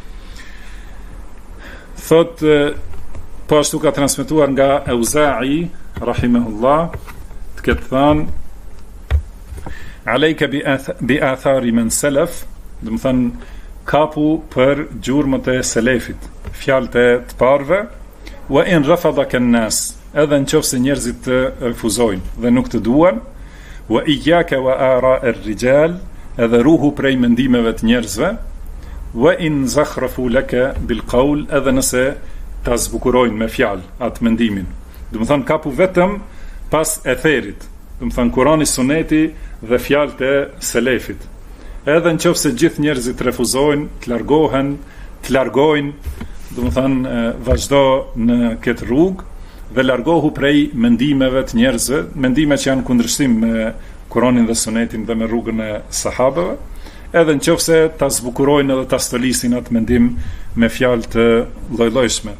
Thot po ashtu ka transmetuar nga Auza'i rahimahullah, të ketë thënë alejka bi athari men selef, do të thënë kapu për gjurmët e selefit, fjalët e të parëve, wa in rafadaka an-nas, edhe nëse njerëzit të refuzojnë dhe nuk të duan, wa iyyaka wa ara ar-rijal, edhe ruhu prej mendimeve të njerëzve, wa in zakhrafu laka bil qawl, edhe nëse ta zbukurojnë me fjalë atë mendimin. Do të thonë kapu vetëm pas etherit, do të thonë Kurani, Suneti dhe fjalët e selefit. Edhe nëse gjithë njerëzit refuzojnë, të largojnë, do të thonë vazhdo në këtë rrugë dhe largohu prej mendimeve të njerëzve, mendime që janë kundërshtim me Kuranin dhe Sunetin dhe me rrugën e sahabëve, edhe nëse ta zbukurojnë edhe ta stolisin atë mendim me fjalë të lloj-llojshme.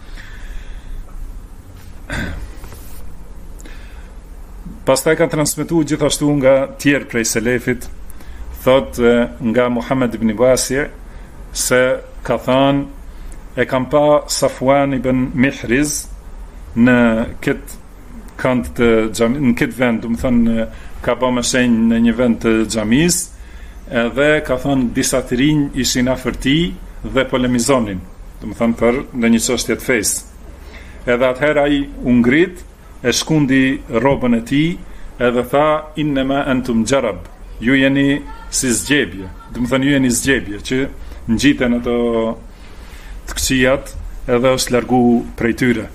Pastaj kanë transmetuar gjithashtu nga tjerë prej selefit, thot nga Muhammed ibn Wasi' se ka thënë e kam pa Safwan ibn Mihriz në këtë kant të xhamis, në këtë vend, do të thënë ka ba më shenjë në një vend të xhamis, edhe ka thënë disa të rinj ishin afër tij dhe polemizonin, do të thënë për në një çështje të fesë. Edhe atëherë ai u ngrit, e shkundi rrobën e tij, edhe tha innema antum jarab, ju jeni si zgjebje, do të thënë ju jeni zgjebje që ngjiten ato të këqijat edhe është largu prej tyre.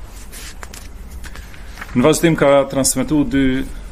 Në vazhdim ka transmetuar dy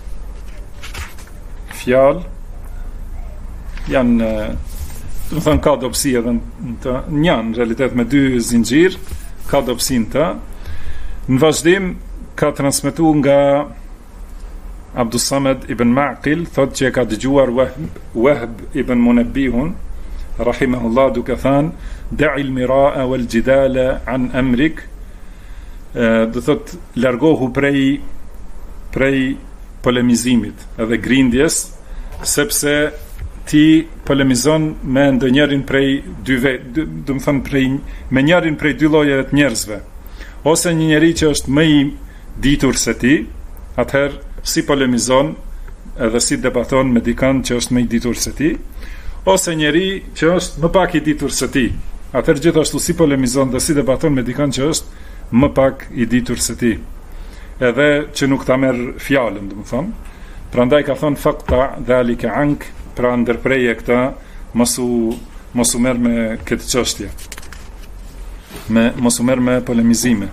fjalë, janë, do të thënë ka dobësi edhe në realitet me dy zinxhir, ka dobësinë të. Në vazhdim ka transmetuar nga Abdus Samad ibn Ma'qil, thotë që ka dëgjuar Wahb ibn Munabbihun rahimahullah duke thënë da'il mira'a wal jidala an amrik, do thot largohu prej polemizimit edhe grindjes, sepse ti polemizon me ndonjërin prej do të thënë me njërin prej dy llojeve të njerëzve, ose një njeri që është më i ditur se ti, atëherë si polemizon edhe si debaton me dikën që është më i ditur se ti, ose njeri që është më pak i ditur se ti, atëherë gjithashtu si polemizon dhe si debaton me dikën që është më pak i ditur se ti, edhe që nuk ta merr fjalën, do të thonë. Prandaj ka thonë faqta dhalika ank, pra ndërpreje këta, mos u merr me këtë çështje, mos u merr me polemizime.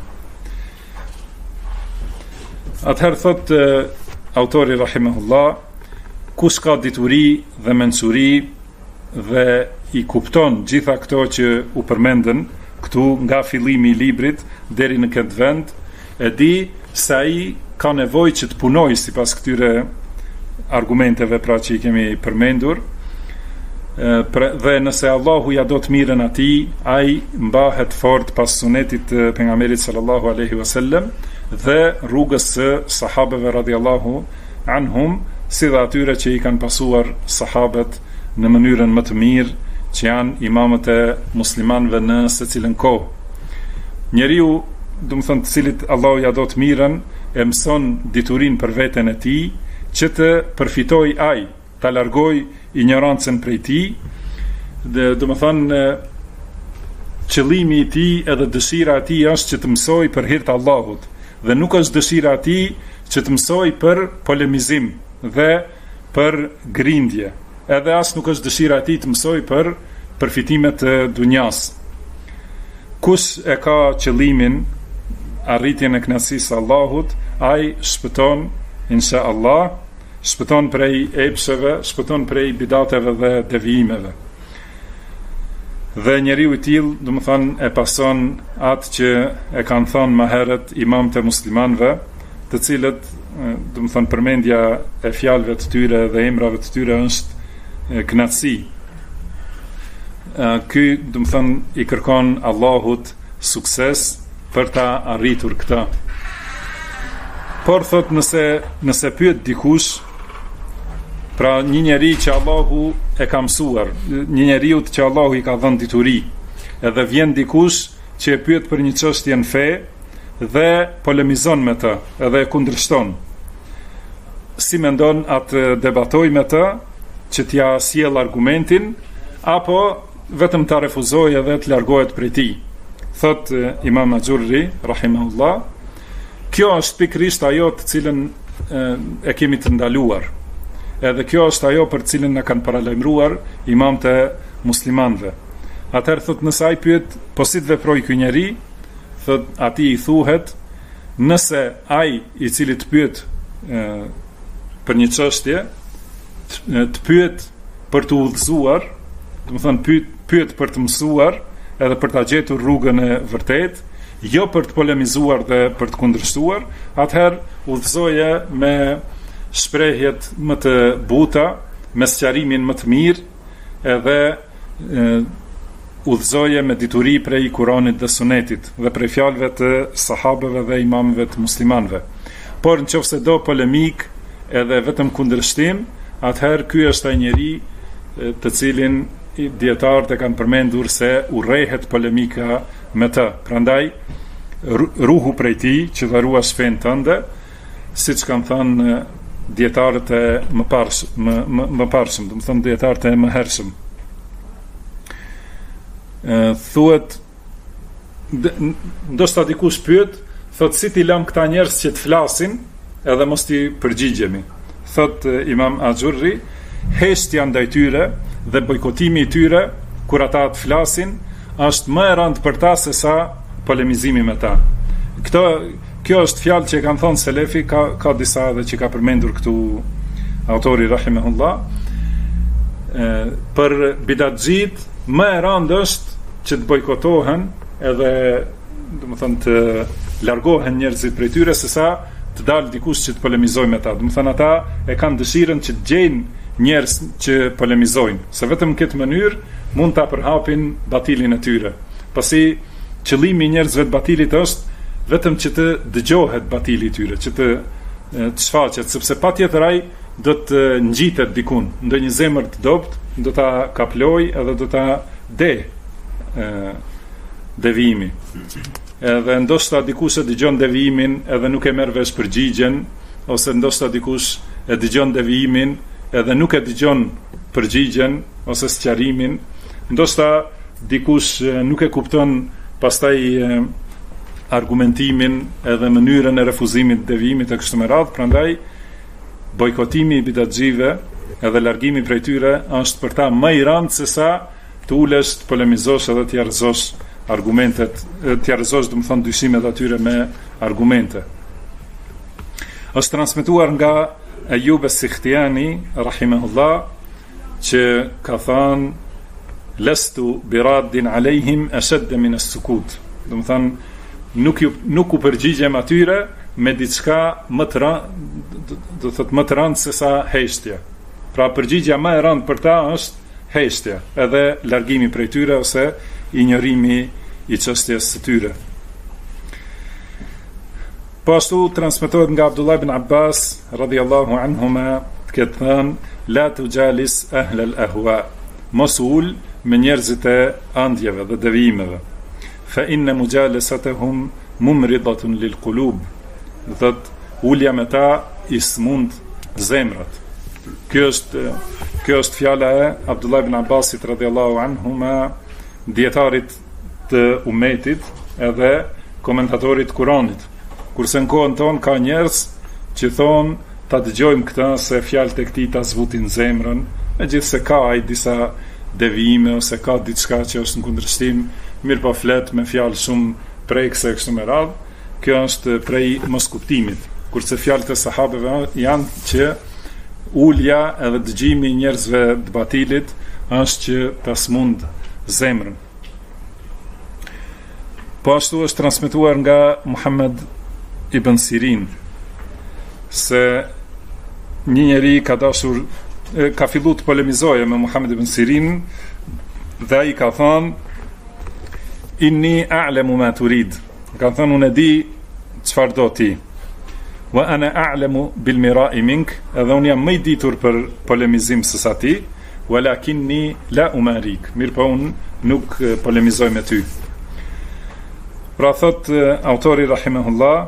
Atëherë thot autori rahimahullah, kush ka dituri dhe mensuri dhe i kupton gjitha këto që u përmendën këtu nga fillimi i librit deri në këtë vend, e di se ai ka nevojë që të punojë sipas këtyre argumenteve pra që i kemi përmendur, dhe nëse Allahu ja do të mirën atij, ai mbahet fort pas sunetit të pejgamberit sallallahu alaihi wasallam dhe rrugës së sahabeve radhiyallahu anhum, si dhe atyre që i kanë pasuar sahabët në mënyrën më të mirë, që janë imamët e muslimanëve në secilën kohë. Njeriu, do të thonë, të cilit Allahu ja do të mirën, e mëson diturinë për veten e tij, që të përfitoj ai, ta largoj ignorancën prej tij, do të thonë qëllimi i tij edhe dëshira e tij është që të mësoj për hir të Allahut, dhe nuk është dëshira e tij që të mësoj për polemizim dhe për grindje. Edhe as nuk është dëshira e tij të mësoj për përfitimet e dunjas. Kush e ka qëllimin arritjen e kënaqësisë së Allahut, ai shpëton inshallah, shpëton prej epsheve, shpëton prej bidateve dhe devijimeve. Dhe njeriu i tillë, domethënë, e pason atë që e kanë thënë më herët imamët e muslimanëve, të cilët, domethënë, përmendja e fjalëve të tyre dhe emrave të tyre është kënaqësi. Ky, domethënë, i kërkon Allahut sukses për ta arritur këtë. Por thot, nëse pyet dikush, pra një njeri që Allahu e ka mësuar, një njeriu që Allahu i ka dhënë dituri, edhe vjen dikush që e pyet për një çështje në fe dhe polemizon me të, edhe e kundërshton. Si mendon atë debatoj me të, që t'ja sjell argumentin, apo vetëm ta refuzoj edhe të largohet prej tij? Thot Imam Ajurri, rahimahullah, kjo është pikërisht ajo të cilën e kemi të ndaluar. Edhe kjo është ajo për cilën na kanë paralajmëruar imamët e muslimanëve. Atëherë thot, nëse ai pyet, po si të veproj ky njeri, thot, atij i thuhet, nëse ai i cili të pyet për një çështje, të pyet për të udhëzuar, domethënë pyet për të mësuar, edhe për ta gjetur rrugën e vërtetë, jo për të polemizuar dhe për të kundërshtuar, atëherë udhëzoje me shprehjet më të buta, me sqarimin më të mirë, edhe udhëzoje me dituri prej Kuranit dhe Sunetit dhe prej fjalëve të sahabeve dhe imamëve të muslimanëve. Por nëse do polemik edhe vetëm kundërshtim, atëherë ky është ai njeri të cilin dietarët e kanë përmendur se urrehet polemika me të. Prandaj ruhu prej tij që dharuash fen tënde, siç kanë thënë dietarët e mëparshëm, do të thonë dietarët e mëhershëm. Thuhet, ndoshta dikush pyet, thot, si ti lëm këta njerëz që të flasin edhe mos ti përgjigjemi. Thot Imam Ajurri, heshtja ndaj tyre dhe bojkotimi i tyre kur ata të flasin është më e rëndë për ta se sa polemizimi me ta. Kjo është fjalë që kanë thënë selefi, ka disa edhe që ka përmendur këtu autori rahimahullah. Për bidatxhit më e rëndë është që të bojkotohen edhe, domethënë, të largohen njerëzit prej tyre sesa të dalë dikush që të polemizojë me ta. Domethënë, ata e kanë dëshirën që të gjejnë njerëz që polemizojnë, se vetëm në këtë mënyrë mund ta përhapin batilin e tyre. Pasi qëllimi i njerëzve të batilit është vetëm që të dëgjohet batili i tyre, që të shfaqet, sepse patjetër ai do të ngjitet dikun, ndonjë zemër të dobët, do ta kaploj edhe do ta devijimi. Edhe ndoshta dikush e dëgjon devijimin edhe nuk e merr vesh përgjigjen, ose ndoshta dikush e dëgjon devijimin edhe nuk e dëgjon përgjigjen ose sqarimin, ndoshta dikush nuk e kupton pastaj argumentimin edhe mënyrën e refuzimit të devijimit e kështu me radhë. Prandaj bojkotimi i bidatxhive edhe largimi prej tyre është për ta më i rëndë se sa të ulesh të polemizosh edhe të jarrëzosh argumentet, të jarrëzosh, domethënë, dyshimet atyre me argumente. Është transmetuar nga Ayub as-Sikhtiyani rahimahullah që ka thënë, lestu biraddin alejhim ashadda min as-sukut. Domethënë, nuk u përgjigjem atyre me diçka më të rëndë, do thotë më të rëndë se sa heshtja. Pra përgjigja më e rëndë për ta është heshtja, edhe largimi prej tyre ose injorimi i çështjes së tyre. Po ashtu transmetohet nga Abdullah ibn Abbas radhiyallahu anhuma, të ketë thënë, la tujalis ahl al-ahwa, mos ul me njerëzit e andjeve dhe devijimeve. Fa inna mujalasatuhum mumridatun lil qulub. Thot, ulja me ta i smund zemrat. Kjo është fjala e Abdullah ibn Abbasit radhiyallahu anhuma, dietarit të umetit edhe komentatorit Kuranit. kurse në kohën tonë ka njerëz që thonë ta dëgjojmë këta se fjalët e këtij ta zbutin zemrën, megjithse ka ai disa devijime ose ka diçka që është në kundërshtim, mirë po flet me fjalë shumë prekse kështu me radhë. Kjo është prej moskuptimit, kurse fjalët e sahabeve janë që ulja edhe dëgjimi i njerëzve të batilit është që ta smund zemrën. Po ashtu është transmetuar nga Muhammed ibn Sirin se një njeri ka fillu të polemizoje me Muhammed ibn Sirin dhe ai ka thënë inni a'lamu ma turid, ka thënë unë e di çfarë do ti, wa ana a'lamu bil mira'i mink, edhe unë jam më i ditur për polemizim se sa ti, walakinni la umarik, mirë po unë nuk polemizoj me ty. Pra thot autori rahimahullah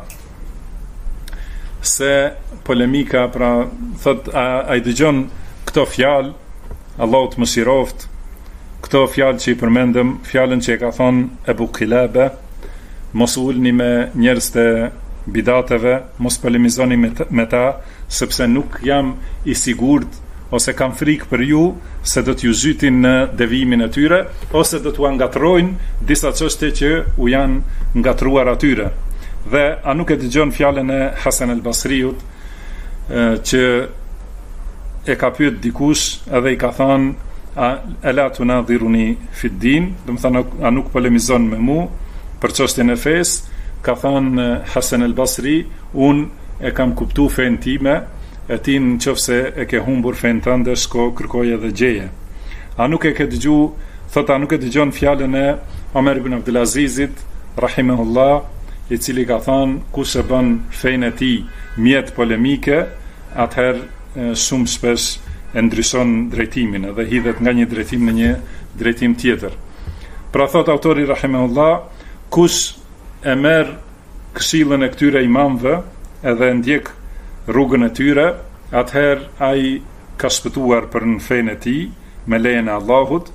se polemika, pra thot a i dëgjon këto fjalë, Allahu të mëshiroft, këto fjalë që i përmendëm, fjalën që e ka thonë Ebu Kilabe, mos ulni me njerëz të bidateve, mos polemizoni me ta, sepse nuk jam i sigurt ose kam frikë për ju se do t'ju zhytin në devimin e tyre ose do t'u ngatrojnë disa çështje që u janë ngatruar atyre. Dhe a nuk e dëgjon fjalën e Hasan al-Basriut që e ka pyet dikush edhe i ka thënë ala tunadhiruni fi din, do të thonë a nuk polemizon me mu për çështjen e fesë? Ka thënë Hasan al-Basri, unë e kam kuptu fen time, e ti në qofse e ke humbur fen tënde, shko kërkoj edhe gjeje. A nuk e ke dëgju, thot a nuk e dëgjon fjalën e Omer ibn Abdulazizit rahimahullah, i cili ka thënë kush e bën fen e tij mjet polemike, atëherë shumë shpesh e ndryshon drejtimin edhe hidhet nga një drejtim në një drejtim tjetër. Pra thot autori rahimahullah, kush e merr këshillën e këtyre imamëve edhe ndjek rrugën e tyre, atëherë ai ka shpëtuar për në fenë e tij me lejen e Allahut.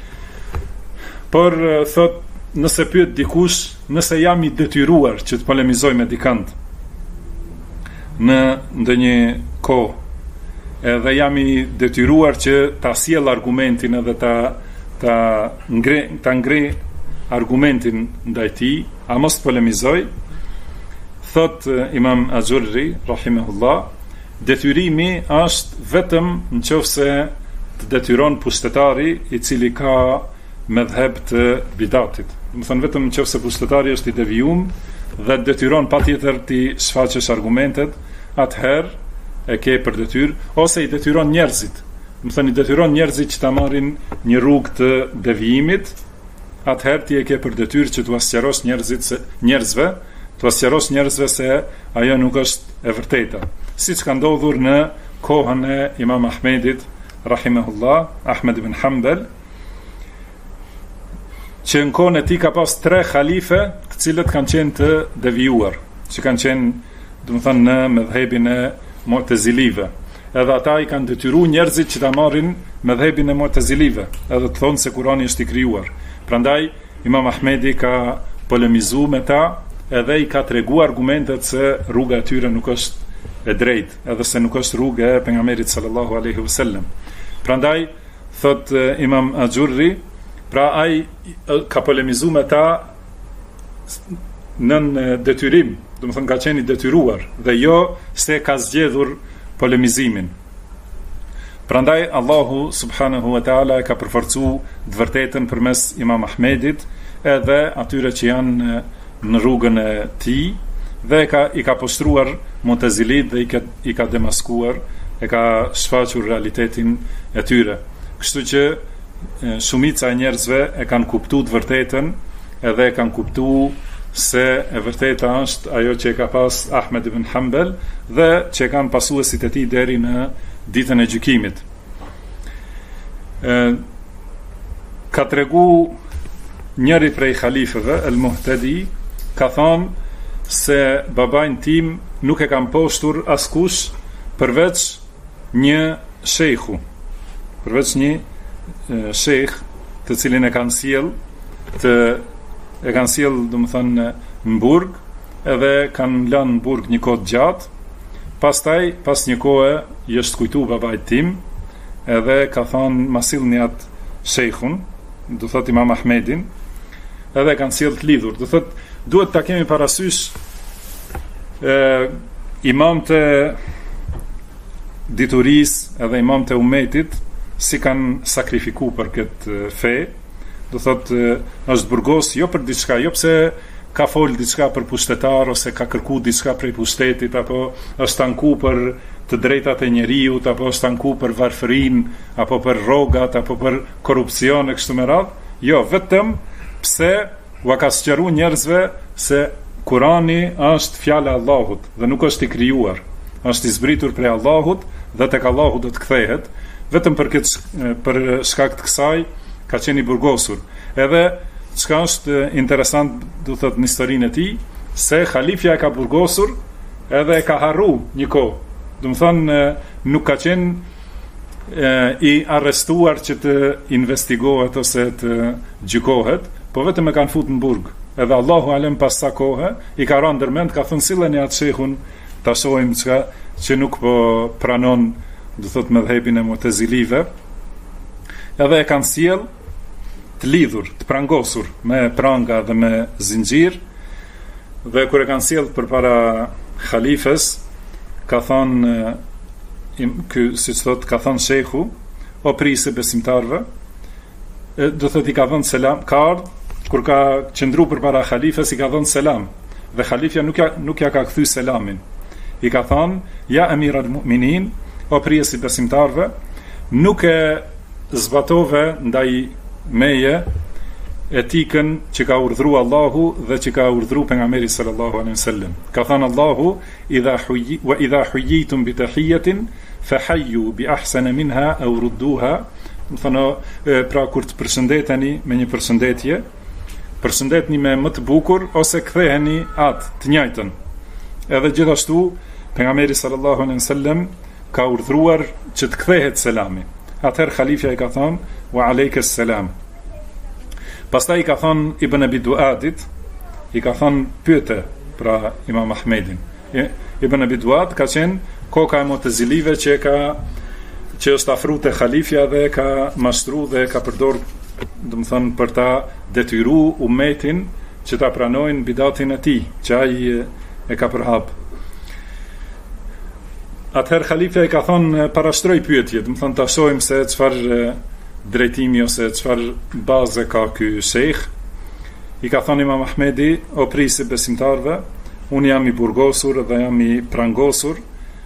Por thot, nëse pyet dikush, nëse jam i detyruar që të polemizoj me dikant në ndonjë kohë, edhe jam i detyruar që ta sjell argumentin edhe ta ngre argumentin ndaj tij, a mos polemizoj? Thot Imam Azurri rahimahullah, detyrimi është vetëm nëse të detyron pushtetari i cili ka medhheb të bidatit. Do të thonë vetëm nëse pushtetari është i devijum dhe detyron patjetër të shfaqësh argumentet, atëherë e ke për detyrë, ose i detyron njerëzit. Do të thonë i detyron njerëzit që ta marrin një rrugë të devijimit, atëherë ti e ke për detyrë që t'u sqarosh njerëzve se ajo nuk është e vërteta. Siç ka ndodhur në kohën e Imam Ahmedit rahimahullah, Ahmed ibn Hanbal, që në kohën e tij ka pas 3 halife, të cilët kanë qenë të devijuar, që kanë qenë, do të thonë, në medhhebin e Mu'tazilive. Edhe ata i kanë detyruar njerëzit që ta marrin medhhebin e Mu'tazilive, edhe të thonë se Kurani është i krijuar. Prandaj Imam Ahmedi ka polemizuar me ta, edhe i ka tregu argumentet se rruga e tyre nuk është e drejtë, edhe se nuk është rruga e pejgamberit sallallahu alaihi wasallam. Prandaj thot Imam Azurri, pra ai ka polemizuar me ta në detyrim, do të thonë ka qenë i detyruar dhe jo se ka zgjedhur polemizimin. Prandaj Allahu subhanahu wa taala ka përforcuar të vërtetën përmes Imam Ahmedit edhe atyre që janë në rrugën e tij dhe i ka poshtruar Mu'tazilit dhe i ka demaskuar, e ka shfaqur realitetin e tyre. Kështu që shumica e njerëzve e kanë kuptuar të vërtetën edhe e kanë kuptuar se e vërteta është ajo që e ka pas Ahmed ibn Hanbal dhe që kanë pasuesit e tij deri në ditën e gjykimit. Ka tregu njëri prej halifëve, El Muhtedi, ka thonë se babajnë tim nuk e kam poshtur askush përveç një shejhu, përveç një shejh të cilin e kanë sjell, do të thonë në Burg, edhe kanë lënë burg një kohë gjatë. Pastaj, pas një kohë, i është kujtu babait tim, edhe ka thonë ma sillni atë shejkhun, do thot Imam Ahmedin, edhe kanë sjell të lidhur. Do thot duhet ta kemi parasysh imamët e diturisë edhe imamët e umetit si kanë sakrifiku për këtë fe. Do thot është burgos jo për diçka, jo pse ka fol diçka për pushtetar ose ka kërku diçka prej pushtetit, apo është tanku për të drejtat e njeriut, apo është tanku për varfërin, apo për rrogat, apo për korrupsion e kështu me radhë. Jo, vetëm pse u ka sqaruar njerëzve se Kurani është fjala e Allahut dhe nuk është i krijuar. Është i zbritur prej Allahut dhe tek Allahu do të kthehet. Vetëm për shkak të kësaj ka qenë i burgosur. Edhe çka është interesant, do thot në historinë e tij, se halifja e ka burgosur edhe e ka harru një kohë. Do të thonë nuk ka qenë i arrestuar që të investigohet ose të gjykohet, po vetëm e kanë futur në burg. Edhe Allahu alem pas sa kohë i ka rënë ndërmend, ka thënë silleni atë shehun ta shohim çka që nuk po pranon, do thot mëdhëbin e Mu'tazilive. Edhe e kanë sjell të lidhur, të prangosur me pranga dhe me zinxhir, dhe kur e kanë sjell përpara halifes, ka thonë siç thot, ka thonë shehu, o prisë besimtarve, do thot i ka dhënë selam, ka ardhur kur ka qëndru përpara halifes, i ka dhënë selam, dhe halifja nuk ja ka kthy selamin. I ka thonë, ja emir al-mu'minin, o prisë besimtarve, nuk e zbatove ndaj meje etikën që ka urdhëruar Allahu dhe që ka urdhëruar pejgamberi sallallahu alaihi wasallam. Ka thënë Allahu, idha huyyitum bi tahiyatin fahayyu bi ahsana minha aw rudduha. Do thonë, pra kur të përshëndeteni me një përshëndetje, përshëndetni me më të bukur ose ktheheni atë të njëjtën. Edhe gjithashtu pejgamberi sallallahu alaihi wasallam ka urdhëruar që të kthehet selami. Atëherë halifja i ka thonë, wa alejkes selam. Pastaj i ka thonë Ibn Abi Duadit, i ka thonë pyete pra Imam Ahmedin. Ibn Abi Duad ka qenë koka e Mu'tazilive që është afru te halifja dhe ka mashtru dhe ka përdor, do të thonë, për ta detyru umetin që ta pranojnë bidatin e tij, që ai e ka përhap. Atëherë halifja i ka thonë parashtroj pyetje, do të thonë ta shohim se çfarë drejtimi ose çfarë baze ka ky shejх. I ka thonë Imam Ahmedi, o prisë besimtarve, unë jam i burgosur dhe jam i prangosur,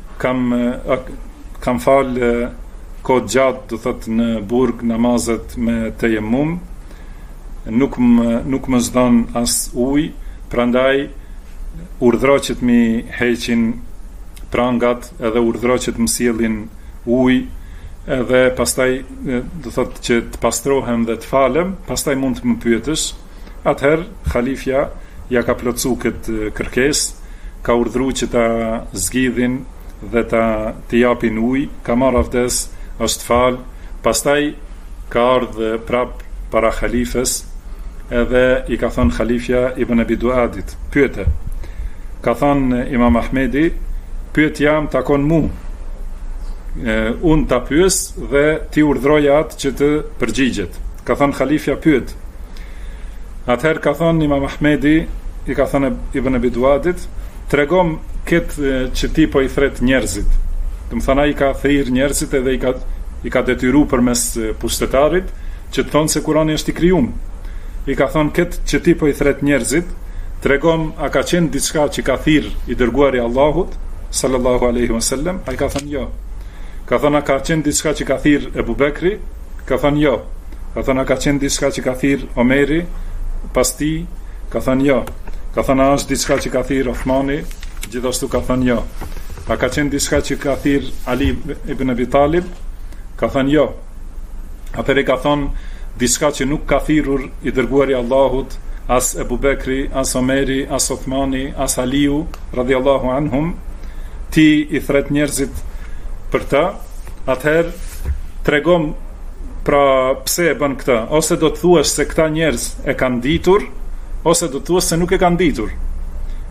kam fal kohë gjatë, do thot, në burg namazet me tejemmum, nuk më zdon as ujë, prandaj urdhro që të mi heqin prangat edhe urdhro që të më sjellin ujë, edhe pastaj do thot që të pastrohem dhe të falem, pastaj mund të më pyetësh. Atëherë halifja ja ka plotsu këtë kërkesë, ka urdhëruar që ta zgjidhin dhe të japin ujë, ka marrë avdes, është fal, pastaj ka ardhur prap para halifes, edhe i ka thënë halifja Ibn Abi Duadit, pyete. Ka thënë Imam Ahmedi, pyet jam takon mu. Unë ta pyes dhe ti urdhroj atë që të përgjigjet. Ka thënë halifja, pyet. Atëherë ka thënë Imam Ahmedi, i ka thënë Ibn Abi Duadit, tregom këtë që ti po i thret njerëzit. Do të thonë ai ka thirr njerëzit edhe i ka detyruar përmes pushtetarit që të thonë se Kurani është i krijuar. I ka thënë këtë që ti po i thret njerëzit, tregom a ka qenë diçka që ka thirr i dërguari i Allahut sallallahu alaihi wasallam? Ai ka thënë jo. Ka thënë a ka qenë diçka që ka thirr Ebu Bekri? Ka thënë jo. Ka thënë a ka qenë diçka që ka thirr Omeri pas tij? Ka thënë jo. Ka thënë a është diçka që ka thirr Uthmani? Gjithashtu ka thënë jo. A ka qenë diçka që ka thirr Ali ibn Abi Talib? Ka thënë jo. Atëherë ka thënë diçka që nuk ka thirrur i dërguari i Allahut, as Ebu Bekri, as Omeri, as Uthmani, as Aliu radhiyallahu anhum, ti i thret njerëzit për ta. Atëherë tregom pra pse e bën këtë, ose do të thuash se këta njerëz e kanë ditur, ose do të thuash se nuk e kanë ditur.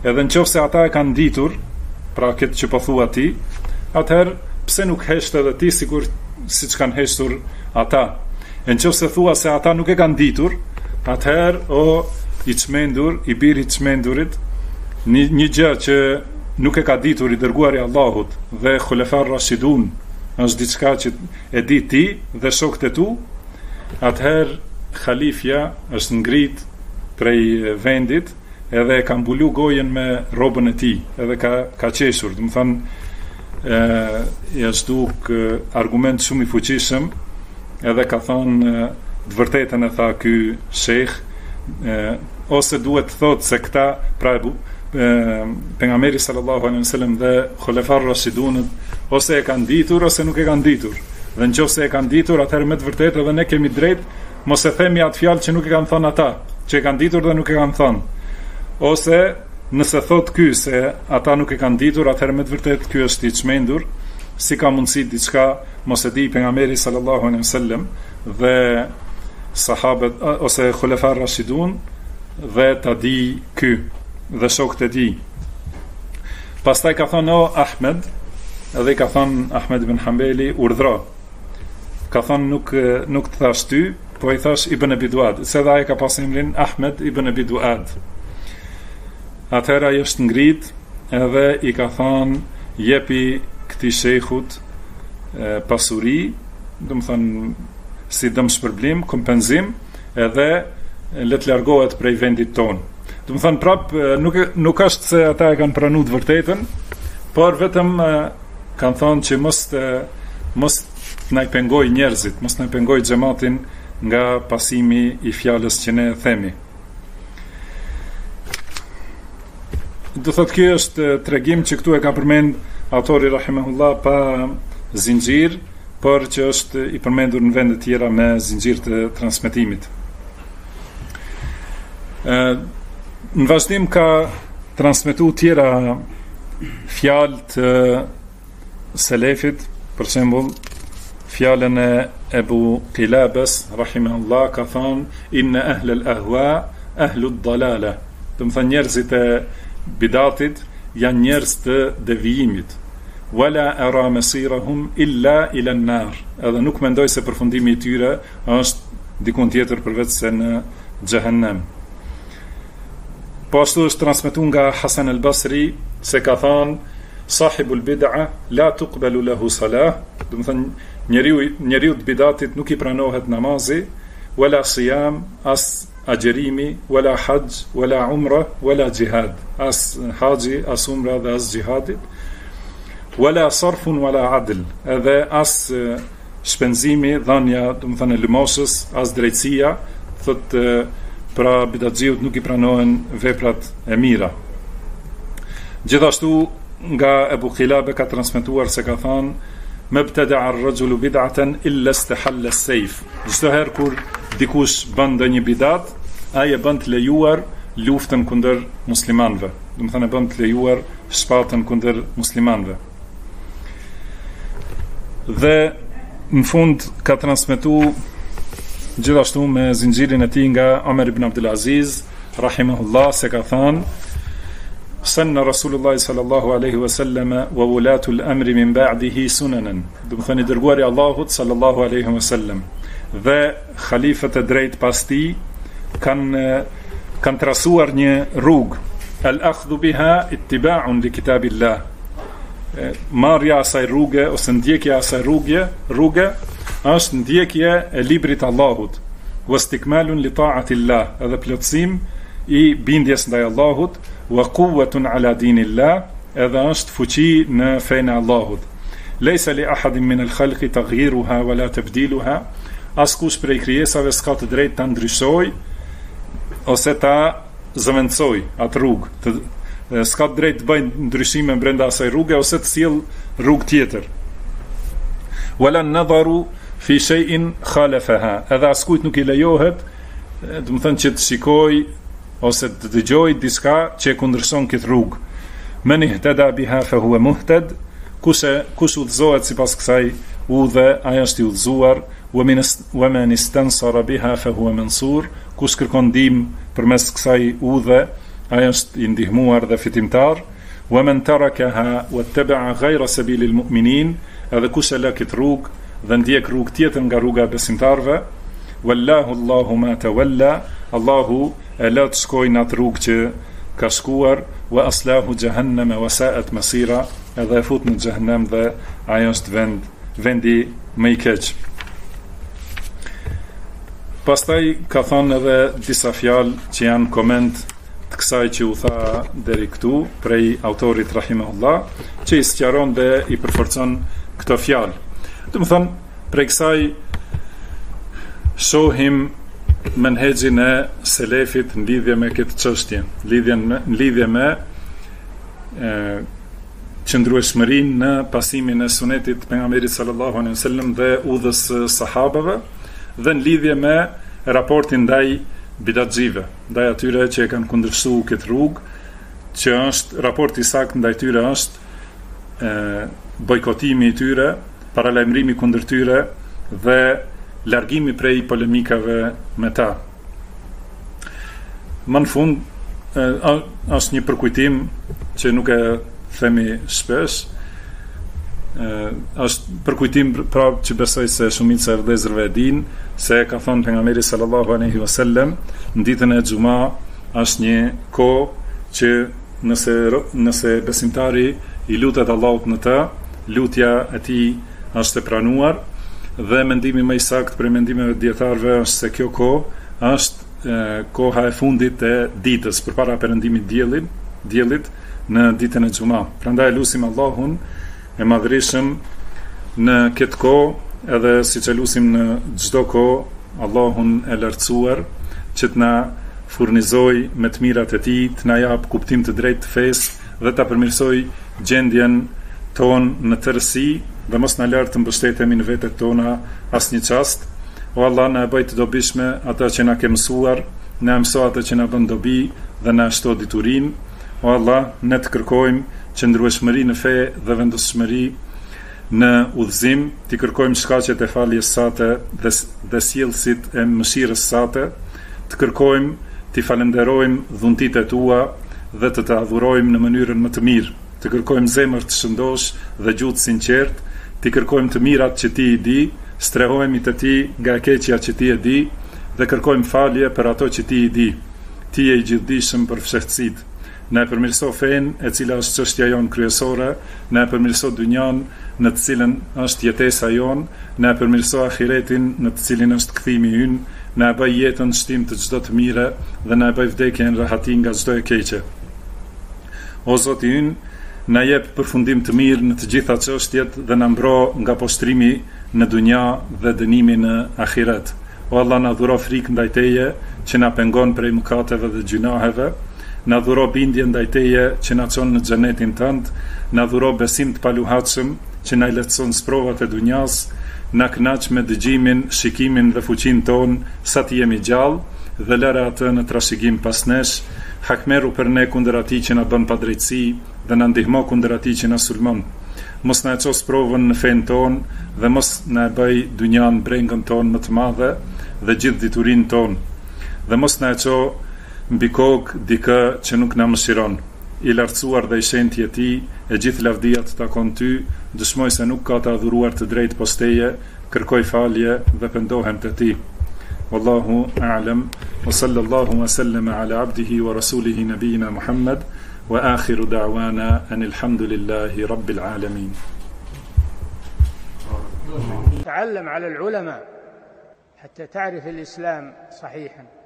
edhe nëse ata e kanë ditur, pra këtë që po thua ti, atëherë pse nuk hesht edhe ti siç kanë heshtur ata? Nëse thua se ata nuk e kanë ditur, atëherë o i çmendur, i biri i çmendurit, një gjë që nuk e ka ditur i dërguari i Allahut dhe Khulefar Rashidun është diçka që e di ti dhe shokët e tu, atëherë khalifja është ngrit prej vendit edhe ka mbulu gojen me robën e tij, edhe ka qeshur, do të thonë është duk argument shumë i fuqishëm, edhe ka thonë të vërtetën e tha ky shejх, ose duhet të thotë se këta pra pejgamberi sallallahu alaihi wasallam dhe Khulefar Rashidunët ose e kanë ditur ose nuk e kanë ditur. Dhe nëse e kanë ditur, atëherë me të vërtetë edhe ne kemi drejt mos e themi atë fjalë që nuk e kanë thënë ata, që e kanë ditur dhe nuk e kanë thënë. Ose nëse thot ky se ata nuk e kanë ditur, atëherë me të vërtetë ky është i çmendur, si ka mundësi diçka mos e di pejgamberi sallallahu alaihi wasallam dhe sahabët ose Khulefar Rashidun dhe ta di ky dhe shokët e tij. Pastaj ka thonë Ahmed, edhe ka thonë Ahmed ibn Hanbali urdhro. Ka thonë nuk të thash ty, po i thash Ibn Abi Duad, se dhe ai ka pas emrin Ahmed ibn Abi Duad. Atëherë ai është ngrit edhe i ka thonë jepi këtij shejhut pasuri, do të thonë si dëmshpërblim, kompenzim, edhe le të largohet prej vendit tonë. Do të thonë prap nuk është se ata e kanë pranuar të vërtetën, por vetëm kanë thonë që mos na i pengoj njerëzit, mos na i pengoj xhamatin nga pasimi i fjalës që ne themi. Do thotë kjo është tregim që këtu e ka përmend autori rahimahullah pa zinxhir, por që është i përmendur në vende tjera me zinxhir të transmetimit. Në vazhdim ka transmetu tjera fjalë të selefit, për shembull fjalën e Ebu Qilabes rahimahullah ka thonë inna ahlal ahwa ahlud dalala, do të thonë njerëzit e bidatit janë njerëz të devijimit, wala ara masirahum illa ila an-nar, edhe nuk mendoj se përfundimi i tyre është dikun tjetër përveç se në xhehenem. Po ashtu është transmetuar nga Hasan al-Basri se ka thënë sahibul bid'a la tuqbalu lahu salah, do të thënë njeriu të bidatit nuk i pranohet namazi, wala siyam, as agjerimi, wala hajj, wala umra, wala jihad, as haji, as umra dhe as jihadit, wala sarfun, wala adl, edhe as shpenzimi, dhënia, do të thënë lëmosës, as drejtësia, thotë pra bidatxiut nuk i pranohen veprat e mira. Gjithashtu nga Ebu Qilabe ka transmetuar se ka thënë mabtada'a ar-rajulu bid'atan illa istahalla as-sayf. Çdo herë kur dikush bën ndonjë bidat, ai e bën të lejuar luftën kundër muslimanëve. Do të thënë e bën të lejuar shpatën kundër muslimanëve. Dhe në fund ka transmetuar gjithashtu me zinxhirin e tij nga Omer ibn Abdul Aziz rahimahullah se ka thënë sanna Rasulullah sallallahu alaihi wasallam wa wulatul amri min ba'dihi sunanan, do të thënë dërguari Allahut sallallahu alaihi wasallam dhe khalifët e drejt pas tij kanë trasuar një rrugë, al-akhdhu biha ittiba'un li kitabillah, marrja asaj rruge ose ndjekja asaj rruge është ndjekje e librit Allahut, wastikmalun li ta'atillah, edhe plotësim i bindjes ndaj Allahut, wa quwwatun ala dinillah, edhe është fuqi në fenë e Allahut. Laysa li ahadin min al-khalqi taghyiruha wala tabdiluha, askush prej krijesave s'ka të drejtë ta ndryshoj ose ta zëvendësoj atë rrugë, s'ka të drejtë të bëjë ndryshime brenda asaj rruge ose të sjell rrugë tjetër. Wala nadharu fi shay'in khalafaha, edhe askujt nuk i lejohet, do të thënë që të shikoj ose të dëgjoj diçka që e kundërshton këtë rrugë. Men ihtada biha fa huwa muhtad, kush udhëzohet sipas kësaj udhë, ai është i udhëzuar, wa man istansara biha fa huwa mansur, kush kërkon ndihmë përmes kësaj udhë, ai është i ndihmuar dhe fitimtar. Wa man tarakaha wattaba'a ghayra sabilil mu'minin, edhe kush e lë këtë rrugë dhe ndjek rrugë tjetër nga rruga e besimtarëve, wallahu Allahu ma tawalla, Allahu e lë të shkojë në atë rrugë që ka shkuar, wa aslahu jahannama wa sa'at masira, edhe e fut në xhehenem dhe ai është vendi më i keq. Pastaj ka thonë edhe disa fjalë që janë koment të kësaj që u tha deri këtu prej autorit rahimahullah, që i sqaron dhe i përforcon këto fjalë. Do të thonë, prej kësaj shohim menhexhin e selefit në lidhje me këtë çështje, në lidhje me qëndrueshmërinë në pasimin e sunetit pejgamberit sallallahu alaihi wasallam dhe udhës sahabeve, dhe në lidhje me raportin ndaj bidatxive, ndaj atyre që e kanë kundërshtuar këtë rrugë, që është raporti sakt ndaj tyre është bojkotimi i tyre, paralajmërimi kundër tyre dhe largimi prej polemikave me ta. Më në fund është një përkujtim që nuk e themi shpesh, është përkujtim prapë që besoj se shumica e vëllezërve e din, se ka thonë pejgamberi sallallahu alaihi wasallam, në ditën e xumë është një kohë që nëse besimtari i lutet Allahut në të, lutja e tij është e pranuar, dhe mendimi më i saktë për mendimeve të dietarëve është se kjo kohë është koha e fundit e ditës përpara perëndimit diellit në ditën e xumë. Prandaj lutim Allahun e madhërisëm në këtë kohë, edhe siç e lutim në çdo kohë, Allahun e lartësuar që të na furnizoj me të mirat e tij, të na jap kuptim të drejtë të fesë dhe ta përmirësoj gjendjen tonë në tërësi, dhe mos na lart të mbështetemi në vetet tona asnjë çast. O Allah, na e bëj të dobishme ata që na ke mësuar, na mëso ata që na bën dobi dhe na shto diturinë. O Allah, ne të kërkojmë qëndrueshmëri në fe dhe vendosshmëri në udhëzim, të kërkojmë shkaqet e faljes sate dhe sjellësit e mëshirës sate, të kërkojmë të falenderojmë dhuntitë tua dhe të adhurojmë në mënyrën më të mirë, të kërkojmë zemër të shëndosh dhe gjuhë të sinqertë, të kërkojmë të mirat që ti i di, strehohemi të ti nga e keqja që ti e di, dhe kërkojmë falje për ato që ti i di. Ti je i gjithdijshëm për fshehtësitë. Na e përmirëso fen e cila është çështja jonë kryesore, na e përmirëso dynjan në të cilën është jetesa jonë, na e përmirëso ahiretin në të cilin është kthimi ynë, na e bëj jetën shtim të çdo të mire dhe na e bëj vdekjen rahati nga çdo e keqe. O Zoti ynë, na jep përfundim të mirë në të gjitha çështjet dhe na mbro nga poshtrimi në dunja dhe dënimi në ahiret. O Allah, na dhuro frikë ndaj teje që na pengon prej mëkateve dhe gjunaheve, na dhuro bindje ndaj teje që na çon në xhenetin tënd, na dhuro besim të paluhatshëm që na lehtëson sprovat e dunjas, na kënaq me dëgjimin, shikimin dhe fuqinë tonë sa të jemi gjallë dhe lëre atë në trashëgim pas nesh, hakmeru për ne kundër atij që na bën padrejtësi dhe na ndihmo kundër atij që na sulmon. Mos na e ços provën në fen tonë dhe mos na e bëj dynjan brengën tonë më të madhe dhe gjithë diturinë tonë. Dhe mos na e ço mbi kokë dikë që nuk na mëshiron. I lartësuar dhe i shenjtë je ti, e gjithë lavdia të takon ty, dëshmoj se nuk ka të adhuruar të drejtë pos teje, kërkoj falje dhe pendohem te ti. Wallahu a'lam, wa sallallahu wa sallama ala abdihi wa rasulihi nabiyina Muhammad, wa akhiru da'wana anil hamdulillahi rabbil alamin. تعلم على العلماء حتى تعرف الإسلام صحيحا.